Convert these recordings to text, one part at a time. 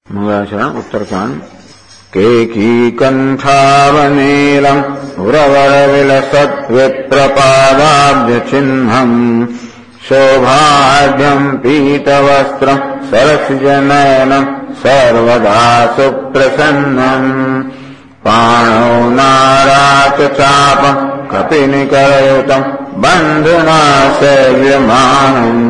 મંગળાચરણ ઉત્તરકાંડ. કેકી કંઠાવનીલમ ઉરવર વિલસત વિપ્રપાદાબ્જ ચિહ્નમ શોભાઢ્યમ પીતવસ્ત્રમ સરસજનયનમ સર્વદા સુપ્રસન્નમ પાણૌ નારાચ ચાપમ કપિનિકરયુતમ બંધુના સેવ્યમાનમ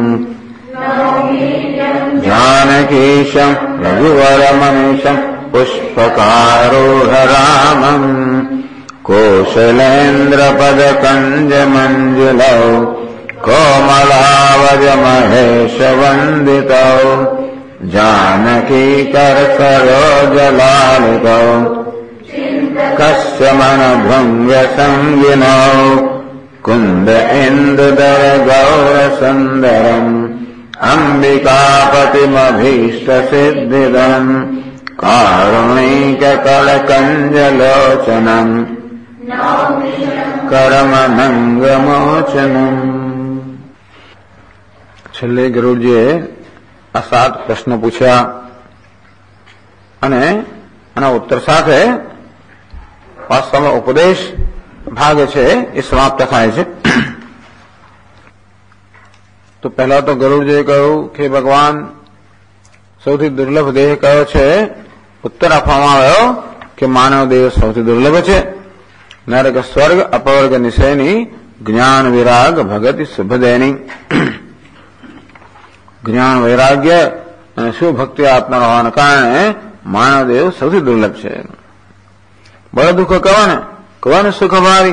જાનકીશમ રઘુવરમનિશમ પુષ્પકારૂઢ રામમ કૌશલેન્દ્રપદકંજમંજુલૌ કોમલાવજ મહેશવંદિતૌ જાનકીકરસરોજલાલિતૌ કસ્યમનભૃંગસંગિનૌ કુંદ ઇન્દુદર ગૌરસુંદરમ અંબિકાપતિમભીષ્ટસિદ્ધિદમ કારુણિકકળકંજલોચનમ કરમનંગમોચનમ. છેલ્લે ગરુડજીએ આ 7 પ્રશ્નો પૂછ્યા અને આના ઉત્તર સાથે વાસ્તવમાં ઉપદેશ ભાગ છે એ સમાપ્ત થાય છે. તો પહેલા તો ગરુડજીએ કહ્યું કે ભગવાન સૌથી દુર્લભ દેહ કયો છે. ઉત્તર આપવામાં આવ્યો કે માનવ દેહ સૌથી દુર્લભ છે. નરક સ્વર્ગ અપવર્ગ નિષયની જ્ઞાન વિરાગ ભગતિ શુભદેની. જ્ઞાન વૈરાગ્ય અને શુભ ભક્તિ આપનાર હોવાના કારણે માનવ દેહ સૌથી દુર્લભ છે. બળ દુઃખ કવન સુખ ભારી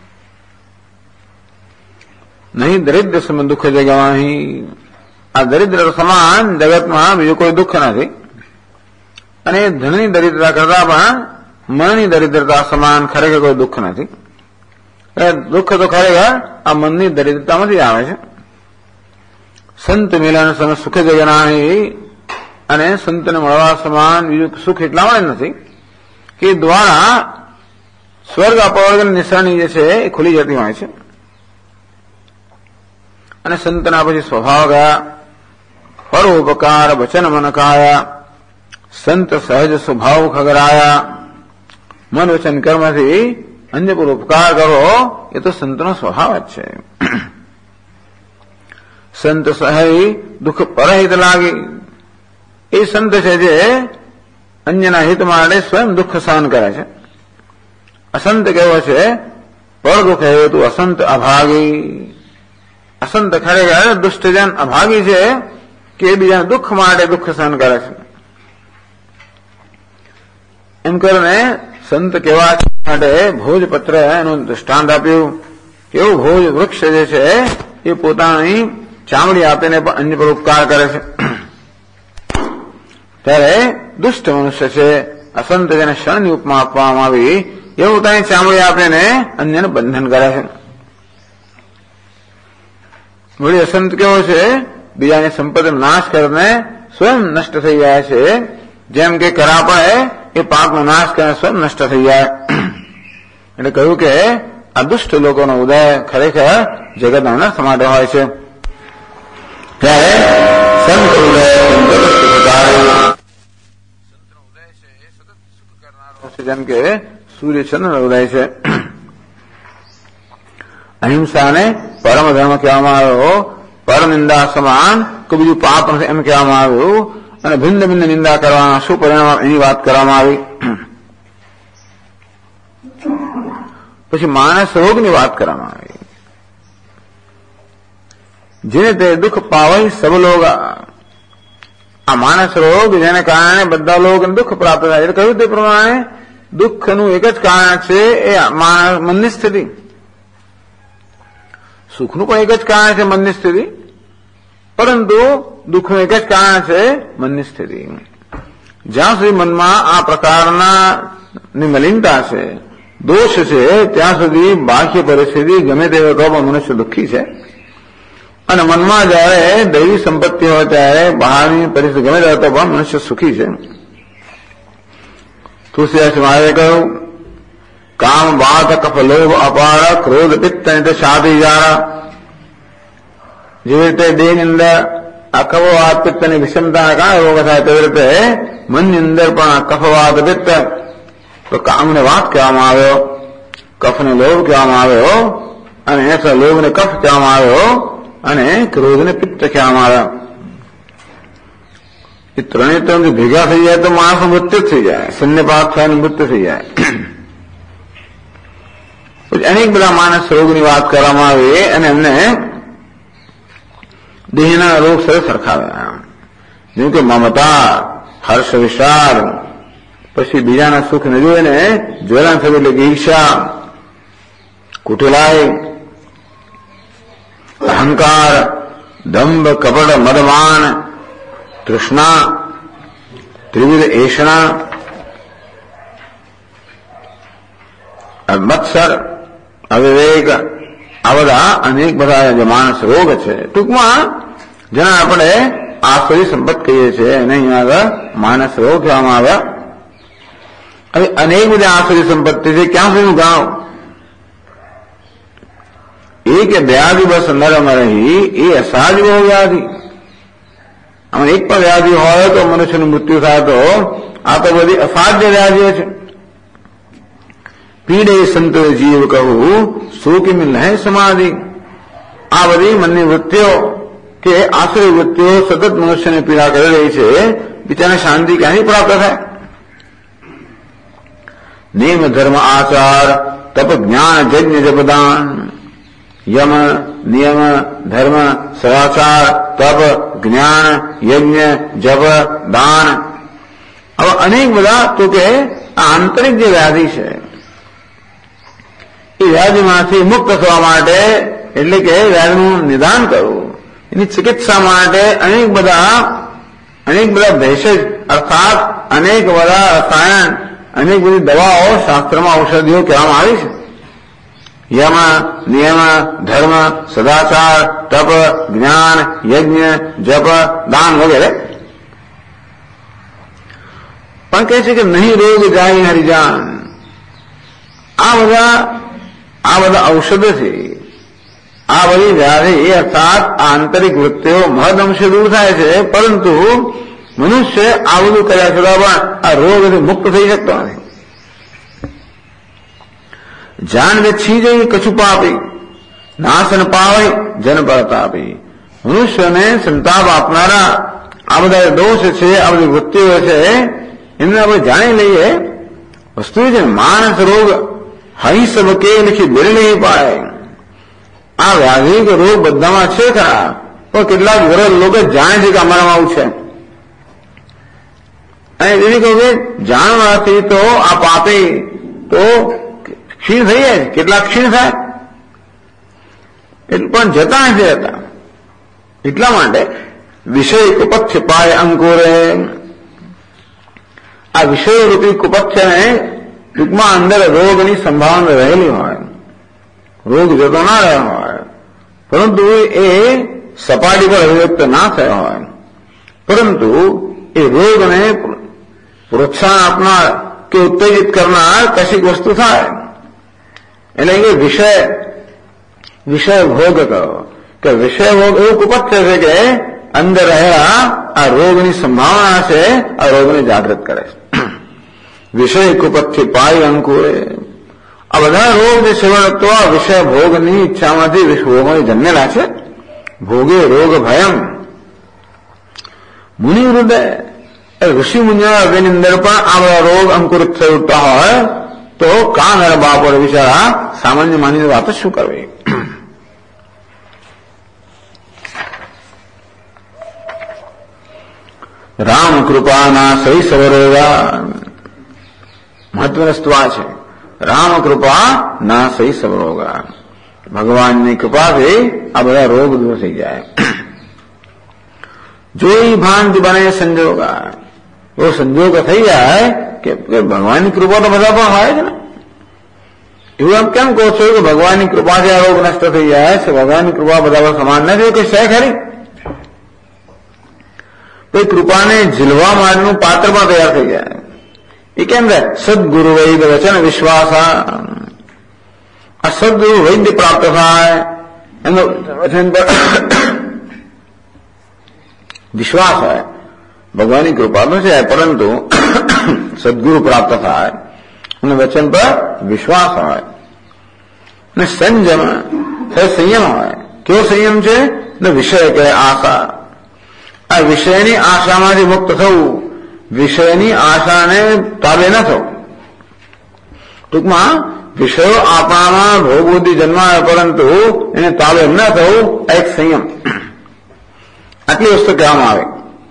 નહીં દરિદ્ર સમ દુઃખ જગવાહી. આ દરિદ્ર સમાન જગતમાં બીજું કોઈ દુઃખ નથી અને ધનની દરિદ્રતા કરતા પણ મનની દરિદ્રતા સમાન ખરેખર કોઈ દુઃખ નથી. દુઃખ તો ખરેખર આ મનની દરિદ્રતામાંથી આવે છે. સંત મિલન સમ સુખ જગનાહી અને સંતને મળવા સમાન બીજું સુખ એટલા માટે નથી કે દ્વારા સ્વર્ગ અપવર્ગ નિશાની જે છે એ ખુલી જતી હોય છે. અને સંતના પછી સ્વભાવ ગયા, પરોપકાર વચન મન કાયા, સંત સહજ સ્વભાવ ખગરાયા. મન વચન કર્મથી અન્ય પર ઉપકાર કરો એ તો સંતનો સ્વભાવ જ છે. સંત સહય દુઃખ પરહિત લાગી. એ સંત છે જે અન્યના હિત માટે સ્વયં દુઃખ સહન કરે છે. અસંત કેવો છે? પર દુઃખ હેતુ અસંત અભાગી. અસંત ખરેખર દુષ્ટજન અભાગી છે કે બીજા દુઃખ માટે દુઃખ સહન કરે છે. એમ કરીને સંત કેવા માટે ભોજપત્ર એનું દૃષ્ટાંત આપ્યું. કેવું ભોજ વૃક્ષ જે છે એ પોતાની ચામડી આપીને પણ અન્ય પર ઉપકાર કરે છે. ત્યારે દુષ્ટ મનુષ્ય છે અસંત જેને ક્ષણની ઉપમા આપવામાં આવી એ પોતાની ચામડી આપીને અન્યને બંધન કરે છે. વળી અસંત કેવો છે? બીજાની સંપત્તિનો નાશ કરીને સ્વયં નષ્ટ થઈ જાય છે. જેમ કે કરા પડે એ પાકનો નાશ કરીને સ્વયં નષ્ટ થઈ જાય. એટલે કહ્યું કે આ દુષ્ટ લોકોનો ઉદય ખરેખર જગતના અનર્થ માટે હોય છે. ત્યારે સંત ઉદય છે એ સતત સુખ કરનારો છે. જેમ કે સૂર્ય ચંદ્ર ઉદય છે. અહિંસાને પરમ ધર્મ કહેવામાં આવ્યો. પરનિંદા સમાન કે બીજું પાપ નથી એમ કહેવામાં આવ્યું. અને ભિન્ન ભિન્ન નિંદા કરવાના શું પરિણામ એની વાત કરવામાં આવી. પછી માનસ રોગની વાત કરવામાં આવી. જેને તે દુઃખ પાવે સબ લોગ. આ માનસ રોગ જેને કારણે બધા લોકોને દુઃખ પ્રાપ્ત થાય. એટલે કહ્યું તે પ્રમાણે દુઃખનું એક જ કારણ છે એ મનની સ્થિતિ. સુખનું પણ એક જ કારણ છે મનની સ્થિતિ, પરંતુ દુઃખનું એક જ કારણ છે મનની સ્થિતિ. જ્યાં સુધી મનમાં આ પ્રકારના મલિનતા છે, દોષ છે, ત્યાં સુધી બાહ્ય પરિસ્થિતિ ગમે તેવા કહો મનુષ્ય દુઃખી છે. અને મનમાં જયારે દૈવી સંપત્તિ હોય ત્યારે બહારની પરિસ્થિતિ ગમે ત્યારે તો પણ મનુષ્ય સુખી છે. તુલસીદાસ મહારાજે કહ્યું કામ બાત કફ લોભ અપાર ક્રોધ પિત્ત શાદી જારા. જેવી રીતે દેહની અંદર આ કફવાત પિત્તની વિષમતાના કારણે રોગ થાય તેવી રીતે મનની અંદર પણ આ કફવાત પિત્ત, તો કામને વાત કહેવામાં આવ્યો, કફને લોભ કહેવામાં આવ્યો, અને લોભને કફ કહેવામાં આવ્યો, અને ક્રોધને પિત્ત કહેવામાં આવ્યા. એ ત્રણેય ત્રણ જો ભેગા થઈ જાય તો માણસનું મૃત્યુ થઈ જાય, શૂન્યપાત થાય મૃત્યુ થઈ જાય. અનેક બધા માનસ રોગની વાત કરવામાં આવી અને એમને દેહના રોગ સાથે સરખાવ્યા. જેમ કે મમતા, હર્ષ, વિષાદ, પછી બીજાના સુખ ન જોઈને જ્વલન થયું એટલે ઈર્ષા, કુટિલાય, અહંકાર, દંભ, કપટ, મદમાન, તૃષ્ણા, ત્રિવિધ એષણા, મત્સર, અવિવેક, આ બધા અનેક બધા જે માણસ રોગ છે. ટૂંકમાં જેના આપણે આસુરી સંપત્તિ કહીએ છીએ એને અહીંયા આગળ માનસ રોગ કહેવામાં આવ્યા. હવે અનેક બધા આસુરી સંપત્તિ છે, ક્યાં સુધી ગાવ? એ કે વ્યાધિ બસ નરમ રહી એ અસાધ્ય બહુ વ્યાધિ. આમાં એક પણ વ્યાધિ હોય તો મનુષ્યનું મૃત્યુ થાય તો આ તો બધી અસાધ્ય વ્યાધિઓ છે. પીડે સંતો જીવ કહું સુખી મિલ હે સમાધિ. આ બધી મનની વૃત્તિઓ કે આસુરી વૃત્તિઓ સતત મનુષ્યને પીડા કરી રહી છે, બિચારાને શાંતિ ક્યાંથી પ્રાપ્ત થાય? નિયમ, ધર્મ, આચાર, તપ, જ્ઞાન, યજ્ઞ, જપદાન, યમ, નિયમ, ધર્મ, સદાચાર, તપ, જ્ઞાન, યજ્ઞ, જપ, દાન, હવે અનેક બધા તો કે આ આંતરિક જે વ્યાધિ છે એ વ્યાધિમાંથી મુક્ત થવા માટે, એટલે કે વ્યાધિનું નિદાન કરવું, એની ચિકિત્સા માટે અનેક બધા ભેષજ અર્થાત અનેક બધા રસાયણ, અનેક બધી દવાઓ શાસ્ત્રમાં ઔષધિઓ કહેવામાં આવી છે. યમ, નિયમ, ધર્મ, સદાચાર, તપ, જ્ઞાન, યજ્ઞ, જપ, દાન વગેરે. પણ કહે છે કે નહીં રોગ જાય હરિજાન. આ બધા ઔષધો છે, આ બધી વ્યાધિ અર્થાત આંતરિક વૃત્તિઓ મહદ અંશે દૂર થાય છે, પરંતુ મનુષ્ય આ બધું કર્યા છતાં પણ આ રોગથી મુક્ત થઈ શકતો નથી. જાન વેચી જઈ કછું પાપી, નાશન પાવે જન પ્રતાપી. મનુષ્યને સંતાપ આપનારા આ બધા દોષ છે, આ બધી વૃત્તિઓ છે, એમને આપણે જાણી લઈએ. વસ્તુ છે માનસ રોગ હઈ સબકે લખી બિલ નહીં પાડે. આ વ્યાધિ કે રોગ બધામાં છે ખરા, પણ કેટલાક વર્ષ લોકો જાણે છે કે અમારામાં આવું છે. અને એની કહું કે જાણવાથી તો આ પાપી તો ક્ષીણ થઈ જાય, કેટલાક ક્ષીણ થાય, પણ જતા નથી જતા. એટલા માટે વિષય કુપથ્ય પાય અંકુરે. આ વિષય રૂપી કુપથ્યને ટૂંકમાં અંદર રોગની સંભાવના રહેલી હોય, રોગ જતો ના રહ્યો હોય, પરંતુ એ સપાટી પર અભિવ્યક્ત ના થયો હોય, પરંતુ એ રોગને પ્રોત્સાહન આપનાર કે ઉત્તેજિત કરનાર કશીક વસ્તુ થાય. એટલે કે વિષય ભોગ કહો કે વિષય ભોગ એવું કુપથ્ય છે કે અંદર રહેલા આ રોગની સંભાવના છે, આ રોગને જાગૃત કરે છે. વિષય કુપથ્ય પાય અંકુરે. આ બધા રોગ જે સેવન તો આ વિષય ભોગની ઈચ્છામાંથી ભોગોની જન્મેલા છે. ભોગે રોગ ભયમ મુનિ હૃદય. ઋષિ મુનિના હૃદયની અંદર પણ આ બધા રોગ અંકુરિત થઈ ઉઠતા હોય તો કા મારા બાપ બિચારા સામાન્ય માની વાત શું કરવી? રામ કૃપાના સહી સવરોગા. મહત્વની વસ્તુ આ છે, રામ કૃપા ના સહી સવરોગા. ભગવાનની કૃપાથી આ બધા રોગ દૂર થઈ જાય. જોઈ ભાંતિ બને સંજોગા. એવો સંજોગ થઈ જાય કે ભગવાનની કૃપા તો બધા પણ હોય છે ને. એવું આમ કેમ કહો છો કે ભગવાનની કૃપાથી આ રોગ નષ્ટ થઈ જાય છે? ભગવાનની કૃપા બધા પર સમાન નથી કે છે ખરી? કોઈ કૃપાને ઝીલવા માટેનું પાત્ર પણ તૈયાર થઈ જાય. એ કેમ થાય? સદગુરુ વૈદ વચન વિશ્વાસ. આ સદગુરુ વૈદ્ય પ્રાપ્ત થાય, એમનો વચન પર વિશ્વાસ હોય, ભગવાનની કૃપા તો છે, પરંતુ સદગુરુ પ્રાપ્ત થાય અને વચન પર વિશ્વાસ હોય અને સંયમ સંયમ હોય. કેવો સંયમ છે? વિષય કે આશા. આ વિષયની આશામાંથી મુક્ત થવું, વિષયની આશાને તાબે ન થવું. ટૂંકમાં વિષયો આપણામાં ભોગબુદ્ધિ જન્માવે, પરંતુ એને તાબે ન થવું, એક સંયમ. આટલી વસ્તુ કહેવામાં આવે.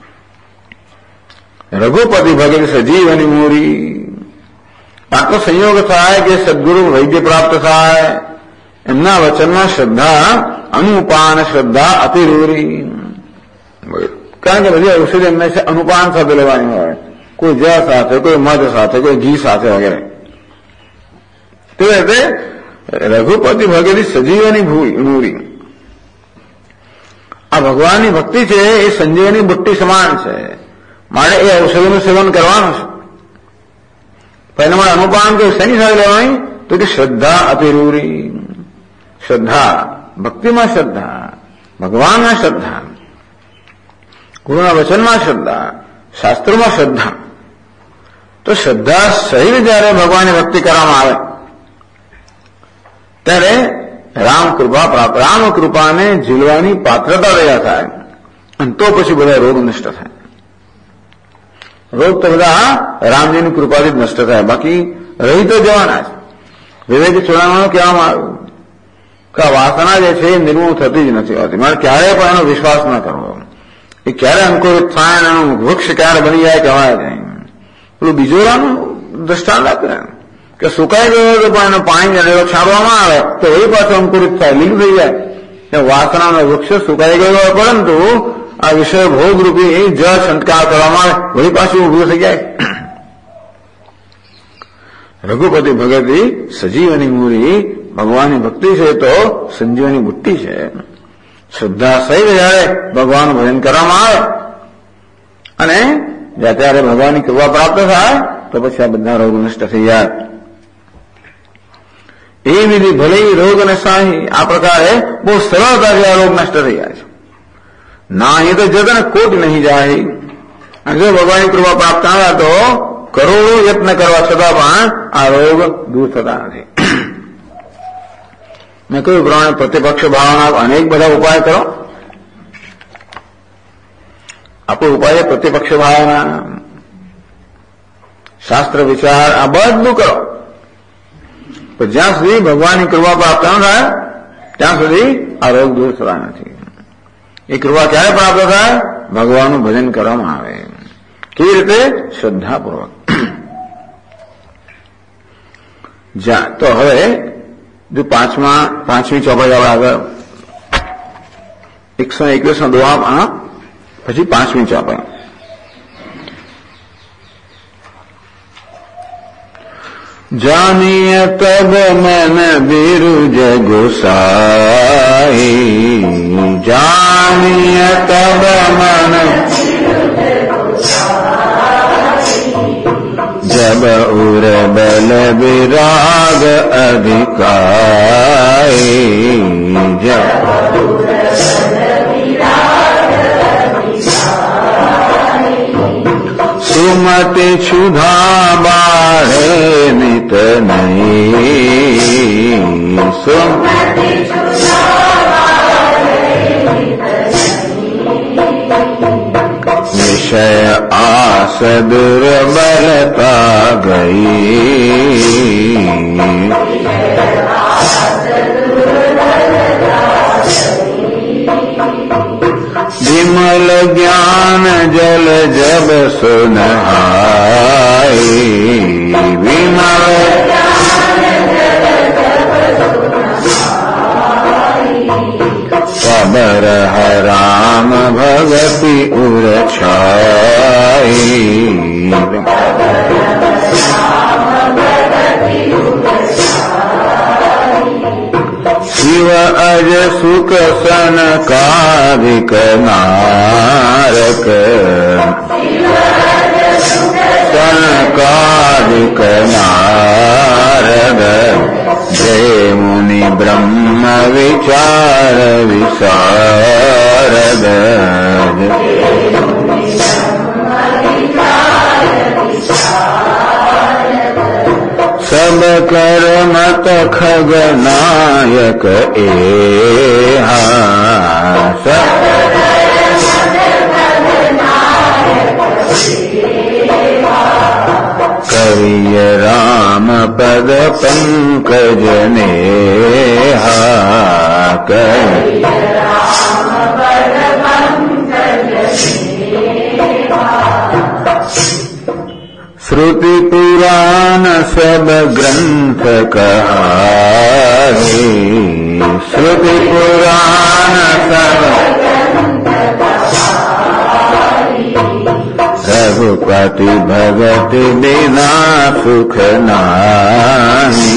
રઘુપતિ ભગત સજીવની મૂરી. આટલો સંયોગ થાય કે સદગુરુ વૈદ્ય પ્રાપ્ત થાય. એમના વચનમાં શ્રદ્ધા અનુપાન, શ્રદ્ધા અતિરૂરી. કારણ કે બધી ઔષધિ એમને છે અનુપાન સાથે લેવાની હોય, કોઈ જળ સાથે, કોઈ મધ સાથે, કોઈ ઘી સાથે વગેરે. તે રીતે રઘુપતિ ભગત સજીવની મૂરી. આ ભગવાનની ભક્તિ છે એ સંજીવની બુટ્ટી સમાન છે. મારે એ ઔષધિનું સેવન કરવાનું છે. પહેલા મારે અનુપાન કે શેની સાથે લેવાની? તો કે શ્રદ્ધા અતિરૂરી. શ્રદ્ધા, ભક્તિમાં શ્રદ્ધા, ભગવાનમાં શ્રદ્ધા, ગુરુના વચનમાં શ્રદ્ધા, શાસ્ત્રોમાં શ્રદ્ધા. તો શ્રદ્ધા સહિત જયારે ભગવાનની ભક્તિ કરવામાં આવે ત્યારે રામ કૃપા પ્રાપ્ત, રામ કૃપાને ઝીલવાની પાત્રતા તૈયાર થાય અને તો પછી બધા રોગ નષ્ટ થાય. રોગ તો બધા રામજીની કૃપાથી જ નષ્ટ થાય, બાકી રહી તો જવાના છે. વિવેક ચોરાણું કહેવામાં આવ્યું કે આ વાસના જે છે એ નિર્મૂળ થતી જ નથી હોતી. મારે ક્યારેય પણ એનો વિશ્વાસ ન કરવો. એ ક્યારે અંકુરિત થાય અને એનું વૃક્ષ ક્યારે બની જાય કહેવાય નહીં. પેલું બીજોરાનું દ્રષ્ટાંત આપે કે સુકાઈ ગયો તો પણ એને પાણી છાંટવામાં આવે તો એ પાછું અંકુરિત થાય, લીલું થઈ જાય. વાસનાનો વૃક્ષ સુકાઈ ગયો હોય, પરંતુ આ વિષય ભોગરૂપી એ જળ છંટકાવ કરવામાં આવે, વળી પાછું ઉભું થઈ જાય. રઘુપતિ ભગતી સજીવની મૂરી. ભગવાનની ભક્તિ છે તો સંજીવની બુટ્ટી છે. શ્રદ્ધા સહિત જયારે ભગવાનનું ભજન કરવામાં આવે અને ત્યારે ભગવાનની કૃપા પ્રાપ્ત થાય તો પછી આ બધા રોગ નષ્ટ થઈ જાય. એ વિધિ ભલે રોગ અને સાહી. આ પ્રકારે બહુ સરળતાથી આ રોગ નષ્ટ થઈ જાય છે. ના એ તો જગન કોટ નહીં જાય. અને જો ભગવાનની કૃપા પ્રાપ્ત આવ્યા તો કરોડો યત્ન કરવા છતાં પણ આ રોગ દૂર થતા નથી. મેં કહ્યું પ્રમાણે પ્રતિપક્ષ ભાવના અનેક બધા ઉપાય કરો. આપણો ઉપાય પ્રતિપક્ષ ભાવના, શાસ્ત્ર વિચાર, આ બધું કરો. પણ જ્યાં સુધી ભગવાનની કૃપા પ્રાપ્ત ન થાય ત્યાં સુધી આ રોગ દૂર થતા નથી. એ કૃપા ક્યારે પ્રાપ્ત થાય? ભગવાનનું ભજન કરવામાં આવે. કેવી રીતે? શ્રદ્ધાપૂર્વક. તો હવે જો પાંચમી ચોપાઈ આપણે આગળ 121 નો દુઆ, પછી પાંચમી ચોપાઈ. જાનીય તબ મન બિરુજ ગોસાઈ. જાનીય તબ મન जब उर बल विराग अधिकाई. सुमति क्षुधा बाढ़े नित नहीं. विषय आस दुर्बलता गई. विमल ज्ञान जल जब सुनहाई. विमल खबर है राम भगति उर छाई. शिव अज सुख सन कारिक नारक. सन कारिक नारद. जय मुनि ब्रह्म विचार विसार. नारद सब कर मत खगनायक एहा करिय राम पद पंकज नेहा करिय श्रुति पुराण सब ग्रंथ कहाए श्रुति पुराण सब रघुपति भगत बिना सुख नाही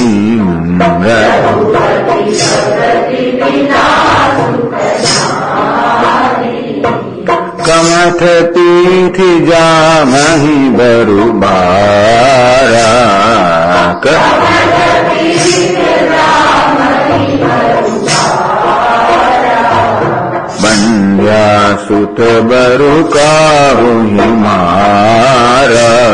कमठ तीर्थ जामहि बरु बारा बंध्या सुत बरु काहु मारा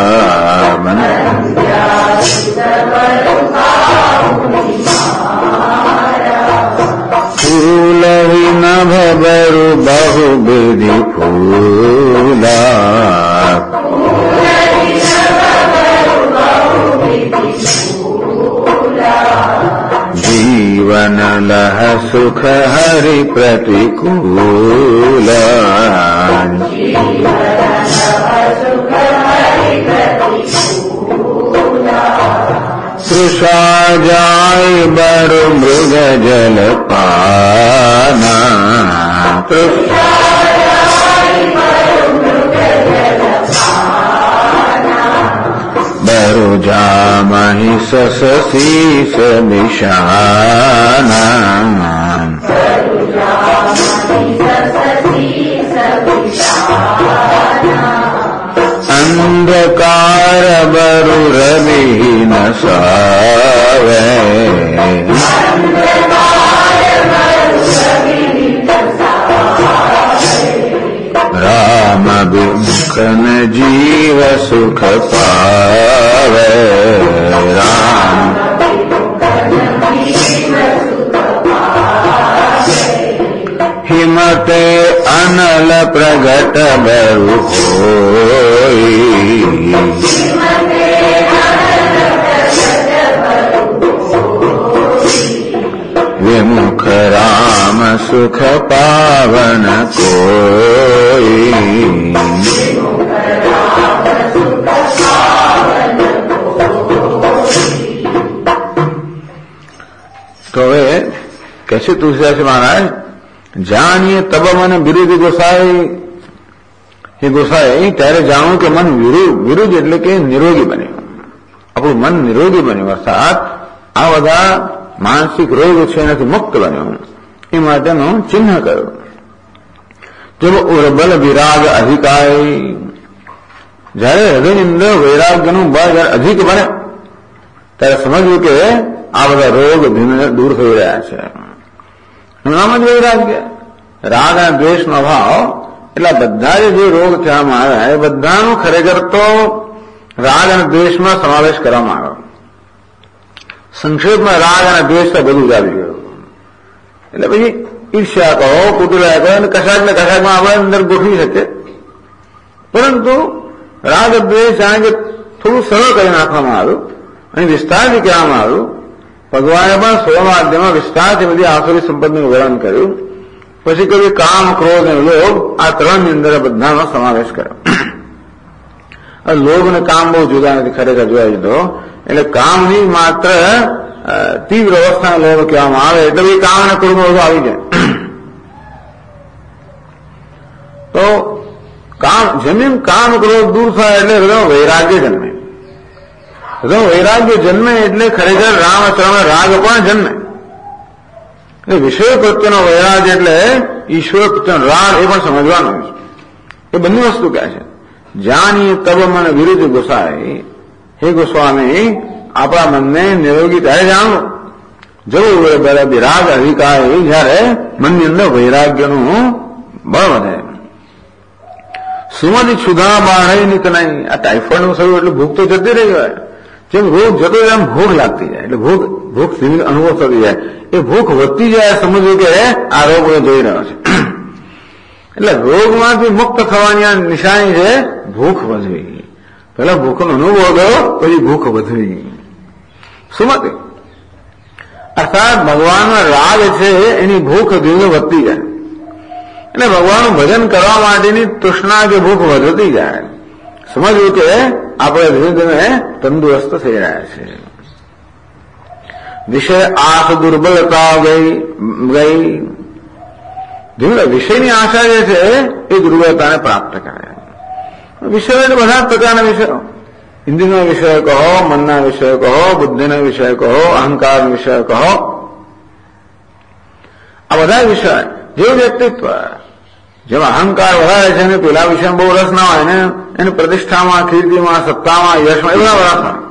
फूल नभ बरु बहु विधि फूला जीवन लह सुख हरि प्रतिकूला तृषा जाय बरु मृग जल पाना बरु जामहि सस शीस निशाना अंधकार बरु रवि न सावे राम विमुख न जीव सुख पावे राम हिमते अनल प्रगट बरु होई विमुख राम सुख पावन कोई तो वे कैसे तुलसीदास से महाराज જાણીએ તબ મને વિરુદ્ધ ગોસાઈ એ ગોસાઈ ત્યારે જાણો કે મન વિરુદ્ધ એટલે કે નિરોગી બન્યું આપણું મન નિરોગી બન્યું અર્થાત આ બધા માનસિક રોગ છે એનાથી મુક્ત બન્યું એ માટેનું ચિહ્ન કર્યું જબ ઉર્બલ વિરાગ અધિકાય જયારે હૃદયની અંદર વૈરાગ્યનું બળ જયારે અધિક બને ત્યારે સમજવું કે આ બધા રોગ ધીમે દૂર થઈ રહ્યા છે નામ જ વૈરાગ્ય રાગ અને દ્વેષનો અભાવ એટલા બધા જે રોગ થવામાં આવ્યા એ બધાનો ખરેખર તો રાગ અને દ્વેષમાં સમાવેશ કરવામાં આવ્યો સંક્ષેપમાં રાગ અને દ્વેષ તો બધું જ આવી ગયું એટલે પછી ઈર્ષ્યા કહો કુતુલા કહો અને કશાકમાં આપણે અંદર ગોઠવી શકીએ પરંતુ રાગ દ્વેષ જાણે કે થોડું સરળ કરી નાખવામાં આવ્યું અને વિસ્તારથી કહેવામાં આવ્યું ભગવાને પણ 16મા અધ્યાયમાં વિસ્તારથી બધી આસુરી સંપત્તિનું વર્ણન કર્યું પછી કહ્યું કામ ક્રોધ અને લોભ આ ત્રણની અંદર બધાનો સમાવેશ કર્યો લોભ અને કામ બહુ જુદા નથી ખરેખર જોવા જતો એટલે કામની માત્ર તીવ્ર અવસ્થાનો લોભ કહેવામાં આવે એટલે એ કામ અને ક્રોધનો બધું આવી જાય તો જેમ કામ ક્રોધ દૂર થાય એટલે હૃદય વૈરાગ્ય જન્મે હૃદય વૈરાગ્ય જન્મે એટલે ખરેખર રામ ચરણ રાગ પણ જન્મે એટલે વિષય પ્રત્યેનો વૈરાગ એટલે ઈશ્વર પ્રત્યેનો રાગ એ પણ સમજવાનો છે એ બંને વસ્તુ કહે છે જાણીએ તબ મન વિરુદ્ધ ગોસાઈ હે ગોસ્વામી આપણા મનને નિરોગી ત્યારે જાણો જવું વિરાગ અધિકારી જયારે મનની અંદર વૈરાગ્યનું બળ વધે. સુમતિ ક્ષુધા બાળય નિત નહીં. આ ટાઇફોઇડ નું થયું એટલે ભૂખ તો જતી રહી હોય. જેમ રોગ જતો જાય એમ ભૂખ લાગતી જાય, એટલે ભૂખ ધીમે અનુભવ થતી જાય. એ ભૂખ વધતી જાય, સમજવું કે આ રોગ જોઈ રહ્યો છે. એટલે રોગમાંથી મુક્ત થવાની આ નિશાની છે ભૂખ વધવી. પેલા ભૂખનો અનુભવ ગયો, પછી ભૂખ વધવી. સુમતિ અર્થાત ભગવાનનો રાગ છે એની ભૂખ ધીમે વધતી જાય. એટલે ભગવાનનું ભજન કરવા માટેની તૃષ્ણા કે ભૂખ વધતી જાય. સમજવું કે આપણે ધીમે ધીમે તંદુરસ્ત થઈ રહ્યા છે. વિષય આશ દુર્બલતા ગઈ. ધીમે વિષયની આશા જે છે એ દુર્બળતાને પ્રાપ્ત કરે. વિષયો એટલે બધા જ પ્રકારના વિષયો, ઇન્દ્રિયના વિષયો કહો, મનના વિષયો કહો, બુદ્ધિના વિષયો કહો, અહંકારના વિષયો કહો, આ બધા વિષય જેવું વ્યક્તિત્વ, જેમાં અહંકાર વધારે છે ને પેલા વિષયમાં બહુ રસ ના હોય ને, એને પ્રતિષ્ઠામાં, કીર્તિમાં, સત્તામાં, યશમાં એ બધા રસ હોય.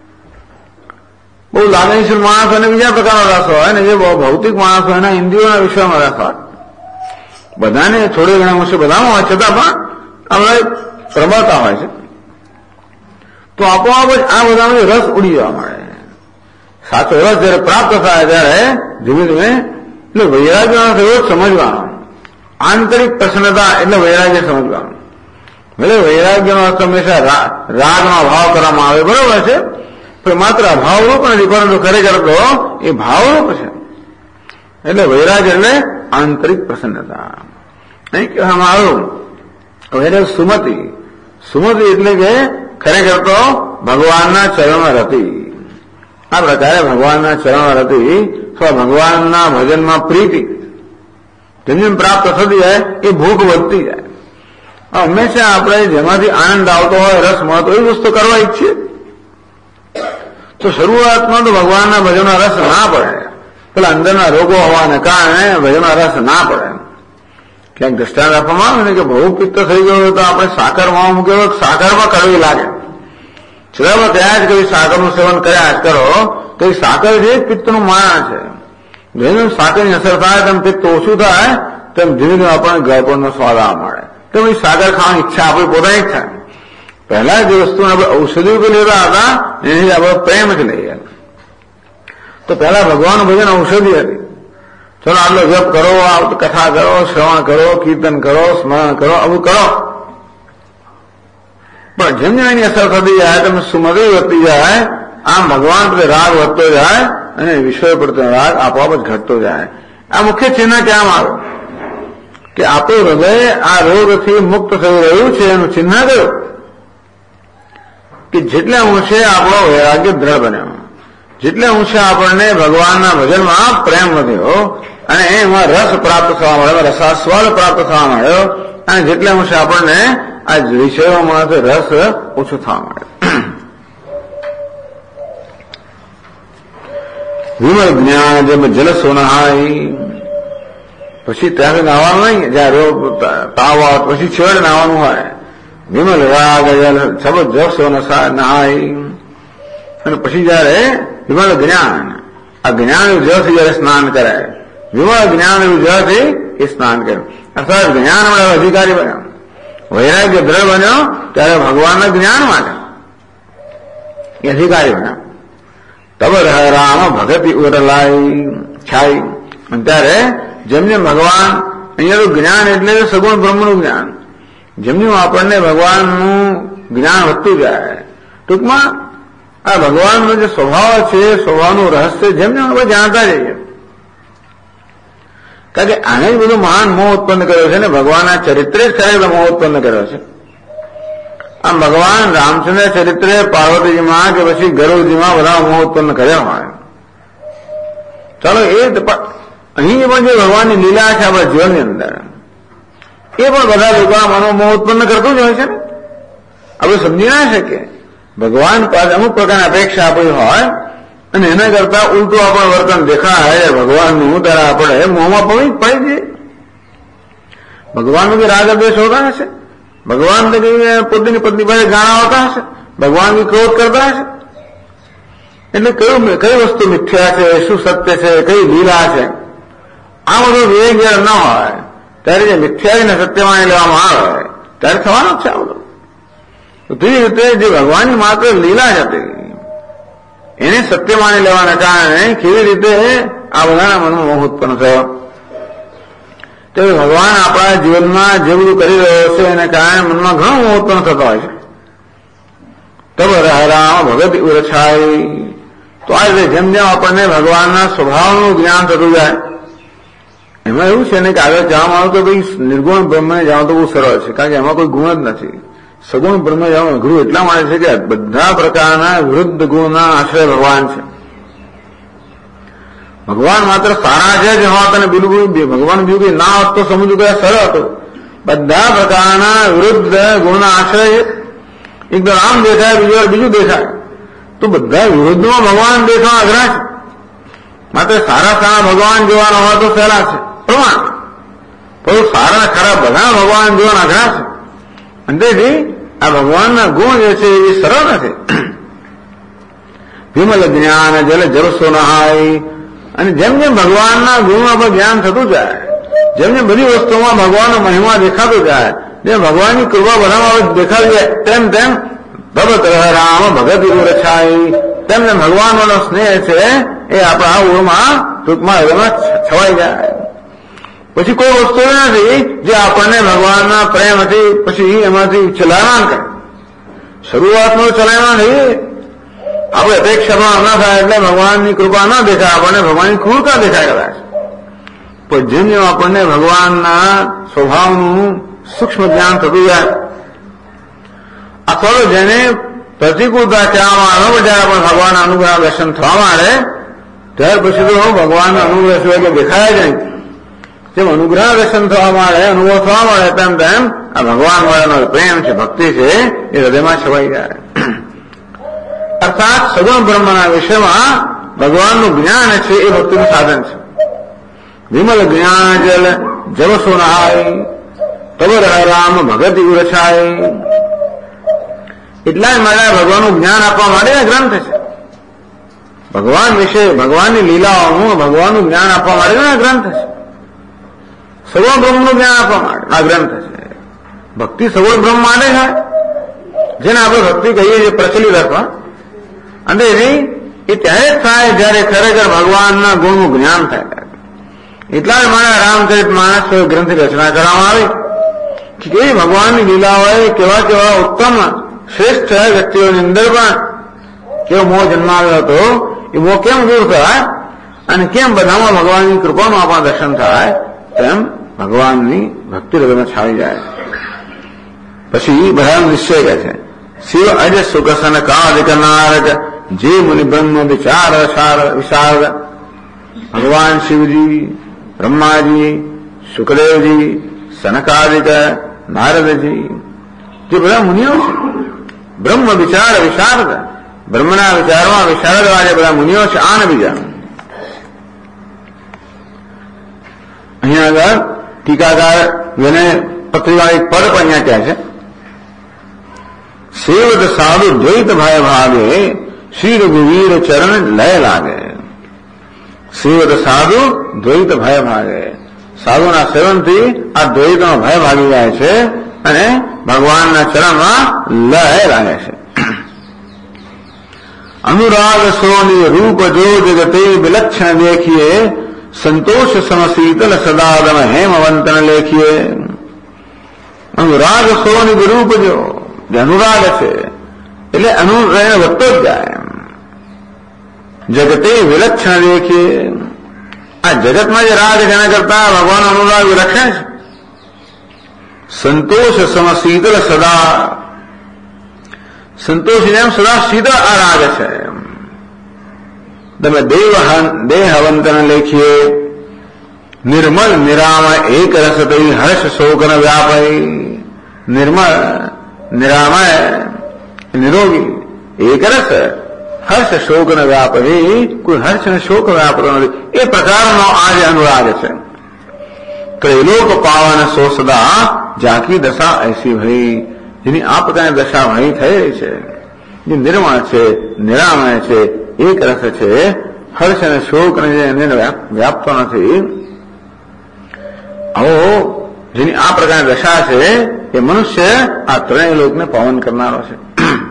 બહુ લાગણીશીલ માણસ અને બીજા પ્રકારનો રસ હોય ને, જે ભૌતિક માણસ હોય એના ઇન્દ્રિયોના વિષયમાં રસ હોય. બધાને થોડે ઘણા અંશે બધામાં હોય, છતાં પણ આપણે પ્રબળતા હોય છે. તો આપોઆપ જ આ બધાનો રસ ઉડી જવા મળે. સાચો રસ જયારે પ્રાપ્ત થાય ત્યારે ધીમે ધીમે એટલે વૈરાગ્ય થયો સમજવાનો. આંતરિક પ્રસન્નતા એટલે વૈરાગ્ય સમજવાનું. એટલે વૈરાગ્યનો અર્થ હંમેશા રાગનો અભાવ કરવામાં આવે, બરોબર છે, પણ માત્ર અભાવરૂપ નથી, પરંતુ ખરેખર તો એ ભાવરૂપ છે. એટલે વૈરાગ્ય એટલે આંતરિક પ્રસન્નતા. અહીં કહેવામાં આવ્યું વૈરાગ સુમતિ. સુમતિ એટલે કે ખરેખર તો ભગવાનના ચરણમાં રતી. આ પ્રકારે ભગવાનના ચરણમાં રતી અથવા ભગવાનના ભજનમાં પ્રીતિ જેમ જેમ પ્રાપ્ત થતી જાય એ ભૂખ વધતી જાય. હંમેશા આપણે જેમાંથી આનંદ આવતો હોય, રસ મળતો એ વસ્તુ કરવા ઈચ્છીએ. તો શરૂઆતમાં તો ભગવાનના ભજનનો રસ ના પડે. પેલા અંદરના રોગો હોવાને કારણે ભજનનો રસ ના પડે. ક્યાંક દ્રષ્ટાંત આપવામાં આવે ને કે બહુ પિત્ત થઈ ગયો તો આપણે સાકરમાં મૂક્યો, સાકરમાં કડવી લાગે. છતાં ત્યાં જ કઈ સાકરનું સેવન કર્યા જ કરો તો એ સાકર છે પિત્તનું માણ છે. જેમ સાકરની અસર થાય તેમ પિત્ત ઓછું થાય, તેમ ધીમે ધીમે આપણને ગળપણનો સ્વાદ આવવા મળે. તેમ એ સાકર ખાવાની ઈચ્છા આપણી પોતાની જ થાય. પહેલા જે વસ્તુને આપણે ઔષધિ રૂપે લેતા હતા એની આપણે પ્રેમથી લઈએ. તો પહેલા ભગવાનનું ભજન ઔષધિ હતી. ચલો આટલો જપ કરો, કથા કરો, શ્રવણ કરો, કીર્તન કરો, સ્મરણ કરો, આવું કરો. પણ જેમ જેમ એની અસર થતી જાય, તમે સુમતિ વધતી જાય, આમ ભગવાન પ્રત્યે રાગ વધતો જાય અને વિષય પ્રત્યે રાગ આપોઆપ જ ઘટતો જાય. આ મુખ્ય ચિહ્ન ક્યાં આવે કે આપણું હૃદય આ રોગથી મુક્ત થઈ રહ્યું છે એનું ચિહ્ન કયું કે જેટલા અંશે આપણો વૈરાગ્ય દ્રઢ બન્યો, જેટલા અંશે આપણને ભગવાનના ભજનમાં પ્રેમ વધ્યો અને એમાં રસ પ્રાપ્ત થવા મળ્યો, રસાસ્વાદ પ્રાપ્ત થવા મળ્યો, અને જેટલા અંશે આપણને આ વિષયોમાં રસ ઓછો થવા મળ્યો. વિમલ જ્ઞાન જેમ જલ સોનહાઈ. પછી ત્યાં નાવાનું નહીં, જયારે રોગ તાવ આવે પછી છેવડે નાવાનું હોય. વિમલ રાગ જલ સબદ જસો નહાઈ. અને પછી જયારે વિમલ જ્ઞાન, આ જ્ઞાન જળથી જયારે સ્નાન કરાય, વિમળ જ્ઞાન જળથી એ સ્નાન કર્યું. અર્થાત જ્ઞાન વાળો અધિકારી બન્યો, વૈરાગ્ય દ્રઢ બન્યો ત્યારે ભગવાનના જ્ઞાન માટે એ અધિકારી બન્યો. તબ રામ ભગતિ ઉરલાઈ છાઈ. અને ત્યારે જેમ જેમ ભગવાન, અહીંયા તો જ્ઞાન એટલે સગુણ બ્રહ્મનું જ્ઞાન, જેમ જેમ આપણને ભગવાનનું જ્ઞાન વધતું જાય, ટૂંકમાં આ ભગવાનનો જે સ્વભાવ છે, સ્વભાવનું રહસ્ય જેમ જેમ આપણે જાણતા જઈએ, કારણ કે આને જ બધું મહાન મોહ ઉત્પન્ન કર્યો છે ને ભગવાનના ચરિત્રે જ ખરેખર મોહ ઉત્પન્ન કર્યો છે. આમ ભગવાન રામચંદ્ર ચરિત્રે પાર્વતીજીમાં કે પછી ગરુડજીમાં બધા મોહ ઉત્પન્ન કર્યા હોય. ચાલો એ અહીં પણ જે ભગવાનની લીલા છે આપણા જીવનની અંદર, એ પણ બધા લોકો મનો મોહ ઉત્પન્ન કરતું જ હોય છે ને. આપણે સમજી ના શકીએ ભગવાન પાસે અમુક પ્રકારની અપેક્ષા આપણી હોય અને એના કરતા ઉલટું આપણું વર્તન દેખાય ભગવાનનું, ત્યારે આપણે મોહમાં પડી જઈએ. ભગવાનનું કે રાગ દ્વેષ હોતા હશે, ભગવાન પોતાની પત્ની પાસે ગાણા હોતા હશે, ભગવાન બી ક્રોધ કરતા હશે. એટલે કઈ વસ્તુ મિથ્યા છે, શું સત્ય છે, કઈ લીલા છે, આ બધો વિવેક જયારે ન હોય ત્યારે જે મિથ્યાને સત્ય માની લેવામાં આવે ત્યારે થવાનું જ છે આ બધું. તો તેવી રીતે જે ભગવાનની માત્ર લીલા જ હતી એને સત્ય માની લેવાના કારણે કેવી રીતે આ બધાના મનમાં મોહ ઉત્પન્ન થયો. તો ભગવાન આપણા જીવનમાં જે બધું કરી રહ્યો છે એને કારણે મનમાં ઘણો મોહ ઉત્પન્ન થતો હોય છે. તબ રામ ભગત ઉરછાય. તો આ રીતે જેમ જેમ આપણને ભગવાનના સ્વભાવનું જ્ઞાન થતું જાય, એમાં એવું છે ને કે આગળ જવામાં આવે તો ભાઈ નિર્ગુણ બ્રહ્મને જાણો તો બહુ સરળ છે, કારણ કે એમાં કોઈ ગુણ જ નથી. સગુણ બ્રહ્મ જાણવું અઘરું એટલા માટે છે કે બધા પ્રકારના વિરુદ્ધ ગુણના આશ્રય ભગવાન છે. ભગવાન માત્ર સારા છે જ હોત અને બિલકુલ ભગવાન બીજું ના હોત તો સમજવું કે સરળ હતું. બધા પ્રકારના વિરુદ્ધ ગુણના આશ્રય, એક તો રામ દેખાય, બીજું દેખાય, તો બધા વિરુદ્ધમાં ભગવાન દેખાવા અઘરા છે. માત્ર સારા સારા ભગવાન જોવાના હોય તો સહેલા છે પ્રમાણ, પરંતુ સારા ખરા બધા ભગવાન જોવાના અઘરા છે. અંતેથી આ ભગવાનના ગુણ જે છે એ સરળ નથી. વિમલ જ્ઞાન જલ જરસો નહાય. અને જેમ જેમ ભગવાનના ગુણમાં પર જ્ઞાન થતું જાય, જેમ જેમ બધી વસ્તુમાં ભગવાનનો મહિમા દેખાતો જાય, જેમ ભગવાનની કૃપા બધામાં દેખાતી જાય, તેમ તેમ ભગત રામ ભગત રછાય, તેમ તેમ ભગવાનનો સ્નેહ છે એ આપણા ઉળમાં ટૂંકમાં એમાં છવાઈ જાય. પછી કોઈ વસ્તુ નથી જે આપણને ભગવાનના પ્રેમથી પછી એમાંથી ચલાવવાન કરે. શરૂઆતમાં ચલાવવા નહીં, આપણે અપેક્ષામાં ના થાય એટલે ભગવાનની કૃપા ના દેખાય, આપણને ભગવાનની ક્રૂરતા દેખાય કદાચ. પણ જેમ જેમ આપણને ભગવાનના સ્વભાવનું સૂક્ષ્મ જ્ઞાન થતું જાય, અથવા તો જેને પ્રતિકૂળતા કહેવામાં આવે જ્યારે પણ ભગવાનના અનુગ્રહ દર્શન થવા માંડે ત્યાર પછી તો ભગવાનના અનુગ્રહ સિવાય કે દેખાય જ નહીં. જેમ અનુગ્રહ દર્શન થવા માંડે, અનુભવ થવા માંડે, તેમ તેમ આ ભગવાન વાળાનો પ્રેમ છે, ભક્તિ છે એ હૃદયમાં છવાઈ જાય. અર્થાત સગુણ બ્રહ્મના વિષયમાં ભગવાનનું જ્ઞાન છે એ ભક્તિનું સાધન છે. વિમલ જ્ઞાન જલ જવસો નહાય. તબ રામ ભગતિ ઉરછાય. એટલા જ માટે ભગવાનનું જ્ઞાન આપવા માટે ગ્રંથ છે. ભગવાન વિશે, ભગવાનની લીલાઓનું ભગવાનનું જ્ઞાન આપવા માટે ગ્રંથ છે. સગુણ બ્રહ્મનું જ્ઞાન આપવા માટે આ ગ્રંથ છે. ભક્તિ સગુણ બ્રહ્મ માટે છે, જેને આપણે ભક્તિ કહીએ છીએ પ્રચલિત અથવા. અને એ ત્યારે જ થાય જયારે ખરેખર ભગવાનના ગુણનું જ્ઞાન થાય. એટલા જ માટે રામચરિત માનસ ગ્રંથની રચના કરવામાં આવી કે કેવી ભગવાનની લીલાઓએ કેવા કેવા ઉત્તમ શ્રેષ્ઠ વ્યક્તિઓની અંદર પણ કેવો મોહ જન્માવ્યો હતો, એ મોહ કેમ દૂર થાય અને કેમ બધામાં ભગવાનની કૃપાનું આપણા દર્શન થાય, તેમ ભગવાનની ભક્તિ હૃદયમાં છાવી જાય. પછી બધાનો નિશ્ચય કહે છે, શિવ અજ સુકસન કાધિક નારક જે મુનિ બ્રહ્મ વિચાર વિશારદ. ભગવાન શિવજી, બ્રહ્માજી, શુકદેવજી, સનકાદિક, નારદજી, જે બધા મુનિઓ છે, બ્રહ્મ વિચાર વિશારદ, બ્રહ્મના વિચારમાં વિશારદ વાળા બધા મુનિઓ છે. આને બીજા અહીંયા આગળ ટીકાકાર જેને પત્રીવાળી એક પદ પણ અહીંયા કહે છે, સેવત સાધુ દ્વૈત ભય ભાગે શ્રી રઘુવીર ચરણ લય લાગે. સેવત સાધુ દ્વૈત ભય ભાગે. સાધુના સેવનથી આ દ્વૈતનો ભય ભાગી જાય છે અને ભગવાનના ચરણમાં લય લાગે છે. અનુરાગ સોની રૂપ જો જગતે વિલક્ષણ દેખીએ સંતોષ સમ શીતલ સદાદમ હેમવંતન લેખીએ. અનુરાગ સોની રૂપ જો, જે અનુરાગ છે એટલે અનુરાગ વધતો જ જાય. જગતે વિલક્ષણ દેખીએ. આ જગતમાં જે રાગ છે એના કરતા ભગવાન અનુરાગ વિલક્ષણ છે. સંતોષ સમ શીતલ સદા, સંતોષ જેમ સદા શીતળ આ રાગ છે. તમે દેહવંતન લેખીએ. નિર્મળ નિરામય એક રસ તઈ હર્ષ શોકન વ્યાપય. નિર્મળ નિરામય નિરોગી એક રસ હર્ષ શોકન વ્યાપરી. કોઈ હર્ષ અને શોક વ્યાપતો નથી એ પ્રકારનો આ જે અનુરાગ છે. ત્રૈલોક પાવન સો સદા જાકી દશા એસી ભઈ. જેની આ પ્રકારની દશા ભઈ થઈ રહી છે, જે નિર્મળ છે, નિરામય છે, એક રસ છે, હર્ષ અને શોક એને વ્યાપતો નથી. આવો જેની આ પ્રકારની દશા છે એ મનુષ્ય આ ત્રણેય લોકને પાવન કરનારો છે.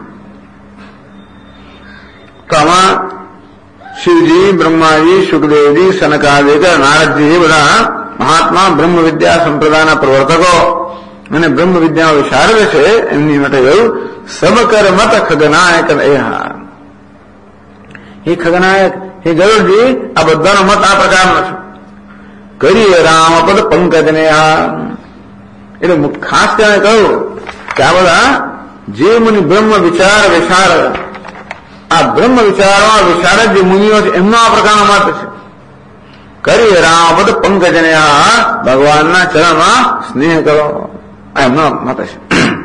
તો આમાં શિવજી, બ્રહ્માજી, સુખદેવજી, સનકાદિક, નારદજી એ બધા મહાત્મા બ્રહ્મ વિદ્યા સંપ્રદાયના પ્રવર્તકો અને બ્રહ્મ વિદ્યા વિશારદ છે. એમની માટે કહ્યું સબકર મત ખગનાયક એહા. હે ખગનાયક, હે ગરુડજી, આ બધાનો મત આ પ્રકારનો છે. કરીએ રામપદ પંકજને આ. એટલે ખાસ તેને કહ્યું કે આ બધા જે મુનિ બ્રહ્મ વિચાર વિશારદ, આ બ્રહ્મ વિચારમાં વિશારદ જે મુનિઓ છે એમનો આ પ્રકારનો મત છે. કરીએ રામપદ પંકજને આ, ભગવાનના ચરણમાં સ્નેહ કરો, આ એમનો મત છે.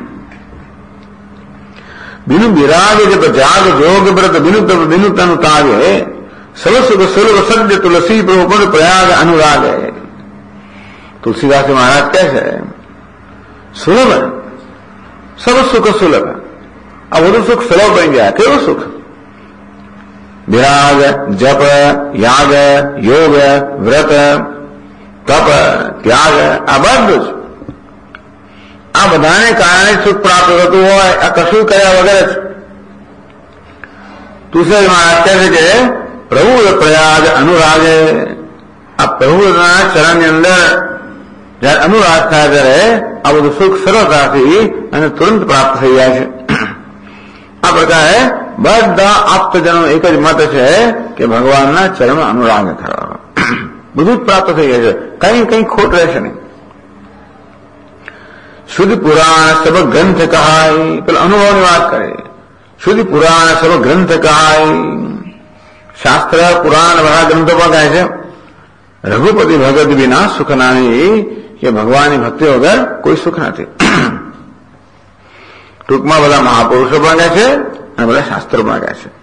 બિનુ બિરાગ જપ જાગ જોગ વ્રત બિનુ તપ બિનુ તનુ તાગે સવ સુખ સુલભ સદ્ય તુલસી પ્રભુ પ્રયાગ અનુરાગ. તુલસીદાસ મહારાજ કહે છે સુલભ સવ સુખ સુલભ. આ બધું સુખ સુલભ બની ગયા. કેવું સુખ? વિરાગ, જપ, યાગ, યોગ, વ્રત, તપ, ત્યાગ, આ બધું જ આ બધાને કારણે સુખ પ્રાપ્ત થતું હોય. આ કશું કર્યા વગર જ. તુલસી મહારાજ કહે છે કે પ્રભુ પ્રયાગ અનુરાગે. આ પ્રભુના ચરણની અંદર જયારે અનુરાગ થાય ત્યારે આ બધું સુખ સરળતાથી અને તુરંત પ્રાપ્ત થઈ જાય છે. આ પ્રકારે બધા આપ્તજનો એક જ મત છે કે ભગવાનના ચરણમાં અનુરાગ કરવાનો. બધું જ પ્રાપ્ત થઈ જાય છે, કઈ ખોટ રહેશે નહીં. શુદ્ધ પુરાણ સબ ગ્રંથ કહાય. પેલા અનુભવની વાત કરે. શુદ્ધ પુરાણ સબ ગ્રંથ કહાય. શાસ્ત્ર પુરાણ બધા ગ્રંથો પણ કહે છે રઘુપતિ ભગત વિના સુખ નાની, કે ભગવાનની ભક્તિ વગર કોઈ સુખ નથી. ટૂંકમાં બધા મહાપુરુષો પણ કહે છે અને બધા શાસ્ત્રો પણ કહે છે.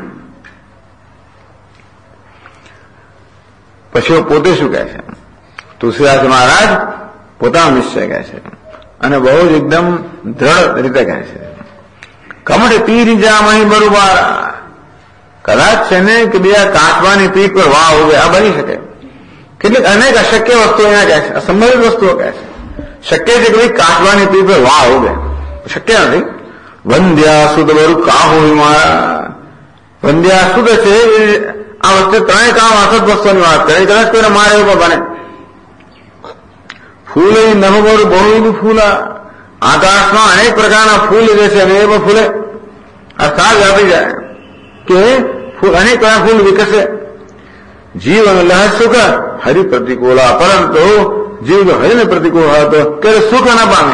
પછી પોતે શું કહે છે? તુલસીદાસ મહારાજ પોતાનો નિશ્ચય કહે છે અને બહુ જ એકદમ દ્રઢ રીતે કહે છે. કમઠ તીર જામહી બરુબાર. કદાચ છે ને કે બે કાચવાની પીઠ પર વાહ ઉગે, આ બની શકે. કેટલીક અનેક અશક્ય વસ્તુઓ અહીંયા કહે છે, અસંભવિત વસ્તુઓ કહે છે. શક્ય છે કે ભાઈ કાચવાની પીઠ પર વાહ ઉગે, શક્ય નથી. વંદ્યા સુદ બરુ કાહુ મારા. વંદ્યા સુદ છે આ વખતે ત્રણેય કામ અસત વસ્તુની વાત કરે. કદાચ કોઈને મારે એવું બને. ફૂલ નભબરું બહુ ફૂલા. આકાશમાં અનેક પ્રકારના ફૂલ જે છે અને એ પણ ફૂલે. આ સાજ આપી જાય કે અનેક પ્રકાર ફૂલ વિકસે. જીવન લહ સુખ હરિ પ્રતિકૂળા. પરંતુ જીવ હરિને પ્રતિકૂળ હોય તો ક્યારે સુખ ન પામે.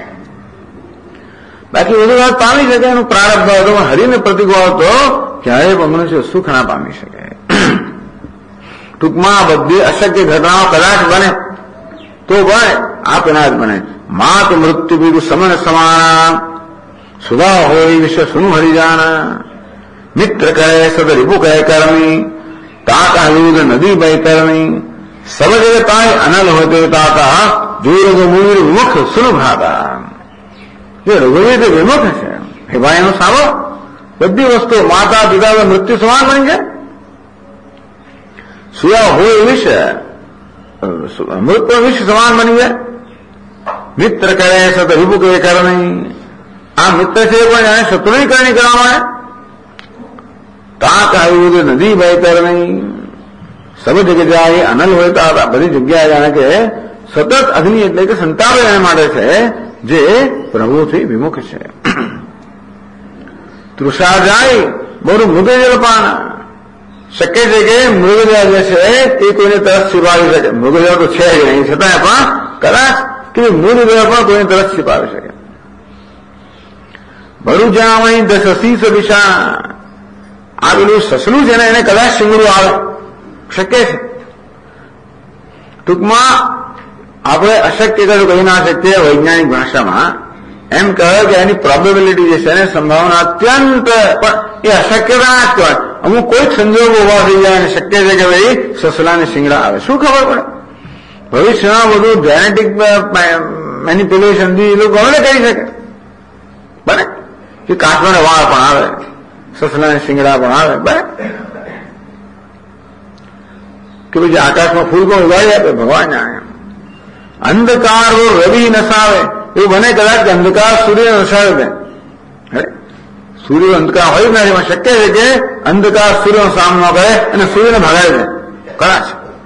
બાકી બધું વાત પામી શકે, એનું પ્રારબ્ધ હોય તો હરિને પ્રતિકૂળ હોય તો ક્યારેય પણ મનુષ્ય સુખ ના પામી શકે. ટૂંકમાં બધી અશક્ય ઘટનાઓ કદાચ બને તો બને, આ પેલા જ બને. માત મૃત્યુ બીજું સમન સમાન. સુધા હોય વિશ્વ સુનું હરિજાના. મિત્ર કહે સદ રિપુ કહે કરમી. તાતા વિરુદ્ધ નદી બૈતરણી. સબ જગતાય અનલ હોય તે તાતા જોર મૂળ વિમુખ સુન ભાતા. જે રઘુવીર વિમુખ છે એ ભાઈ એનો સારો. બધી વસ્તુ માતા પિતા મૃત્યુ સમાન બની જાય. સુયા હોય વિષ મૃત્યુ વિષ સમાન બની જાય. મિત્ર કરે સત વિભુ કહે કરણી. આ મિત્ર છે પણ એને શત્રુની કરણી કરવા માટે. તાક આવ્યું નદી બહેતરણી. સબ જગ્યાએ અનલ હોય તો બધી જગ્યાએ જાણે કે સતત અગ્નિ એટલે કે સંતાડો એના માટે છે જે પ્રભુથી વિમુખ છે. તૃષા જાય બહુ મૃગ જલપાન. શક્ય છે કે મૃગજળ જે છે એ કોઈને તરસ છીપાવી શકે. મૃગજળ તો છે જ નહીં, છતાં પણ કદાચ કે મૃગજળ પણ કોઈને તરસ છીપાવી શકે. ભરૂ જામઈ દસ શીશ દિશા. આ પેલું સસલું છે ને એને કદાચ શિંગડું આવે, શક્ય છે. ટૂંકમાં આપણે અશક્ય કહી ના શકીએ. વૈજ્ઞાનિક ભાષામાં એમ કહે કે એની પ્રોબેબિલિટી જે છે ને સંભાવના અત્યંત, પણ એ અશક્યતા ના જ કહેવાય. અમુક કોઈક સંજોગો ઉભા થઈ જાય અને શક્ય છે કે ભાઈ સસલાને શિંગડા આવે. શું ખબર પડે? ભવિષ્યમાં બધું જેનેટિક મેનિપ્યુલેશન થી એ લોકો હવે કરી શકે. બને કે કાચવાને વાળ પણ આવે, સસલાને શિંગડા પણ આવે. બને કે પછી આકાશમાં ફૂલ પણ ઉગાડી આપે, ભગવાન જાણે. અંધકાર રવિ નસાવે, એવું બને કદાચ કે અંધકાર સૂર્ય નસાવે દે. સૂર્ય અંધકાર હોય ને એમાં શક્ય છે કે અંધકાર સૂર્યનો સામનો કરે અને સૂર્યને ભગાવી દે. કદાચ